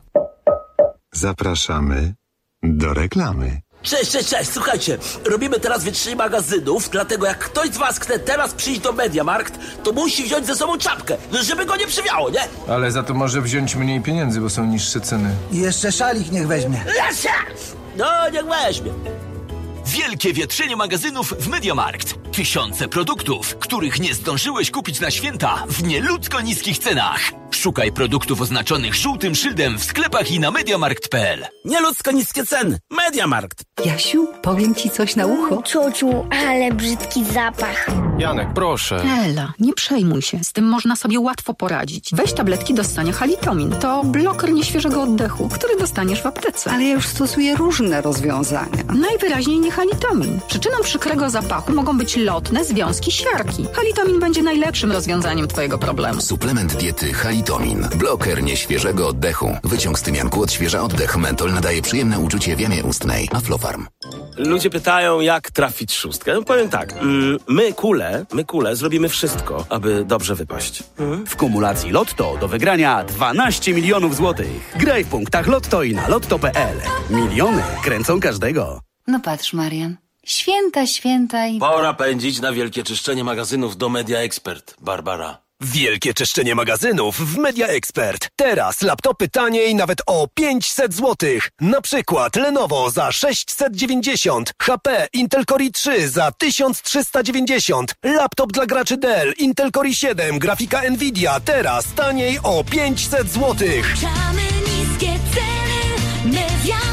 Zapraszamy do reklamy. Cześć, cześć, cześć, słuchajcie, robimy teraz wytrzy magazynów, dlatego jak ktoś z was chce teraz przyjść do Mediamarkt, to musi wziąć ze sobą czapkę, żeby go nie przywiało, nie? Ale za to może wziąć mniej pieniędzy, bo są niższe ceny. I jeszcze szalik niech weźmie. No, niech weźmie. Wielkie wietrzenie magazynów w Mediamarkt. Tysiące produktów, których nie zdążyłeś kupić na święta w nieludzko niskich cenach. Szukaj produktów oznaczonych żółtym szyldem w sklepach i na mediamarkt kropka p l. Nieludzko niskie ceny. Mediamarkt. Jasiu, powiem ci coś na ucho. Ciociu, ale brzydki zapach. Janek, proszę. Ela, nie przejmuj się. Z tym można sobie łatwo poradzić. Weź tabletki do ssania Halitomin. To bloker nieświeżego oddechu, który dostaniesz w aptece. Ale ja już stosuję różne rozwiązania. Najwyraźniej nie Halitomin. Przyczyną przykrego zapachu mogą być lotne związki siarki. Halitomin będzie najlepszym rozwiązaniem twojego problemu. Suplement diety Halitomin. Bloker nieświeżego oddechu. Wyciąg z tymianku odświeża oddech. Mentol nadaje przyjemne uczucie w jamie ustnej. Aflofarm. Ludzie pytają, jak trafić szóstkę. No powiem tak, mm, my kule, my kule zrobimy wszystko, aby dobrze wypaść. Hmm? W kumulacji Lotto do wygrania dwanaście milionów złotych. Graj w punktach Lotto i na lotto kropka p l. Miliony kręcą każdego. No patrz, Marian. Święta, święta i... Pora pędzić na wielkie czyszczenie magazynów do Media Expert, Barbara. Wielkie czyszczenie magazynów w Media Expert. Teraz laptopy taniej nawet o pięćset złotych. Na przykład Lenovo za sześćset dziewięćdziesiąt, H P Intel Core i trzy za tysiąc trzysta dziewięćdziesiąt, laptop dla graczy Dell Intel Core i siedem, grafika Nvidia teraz taniej o pięćset złotych. Niskie ceny, Media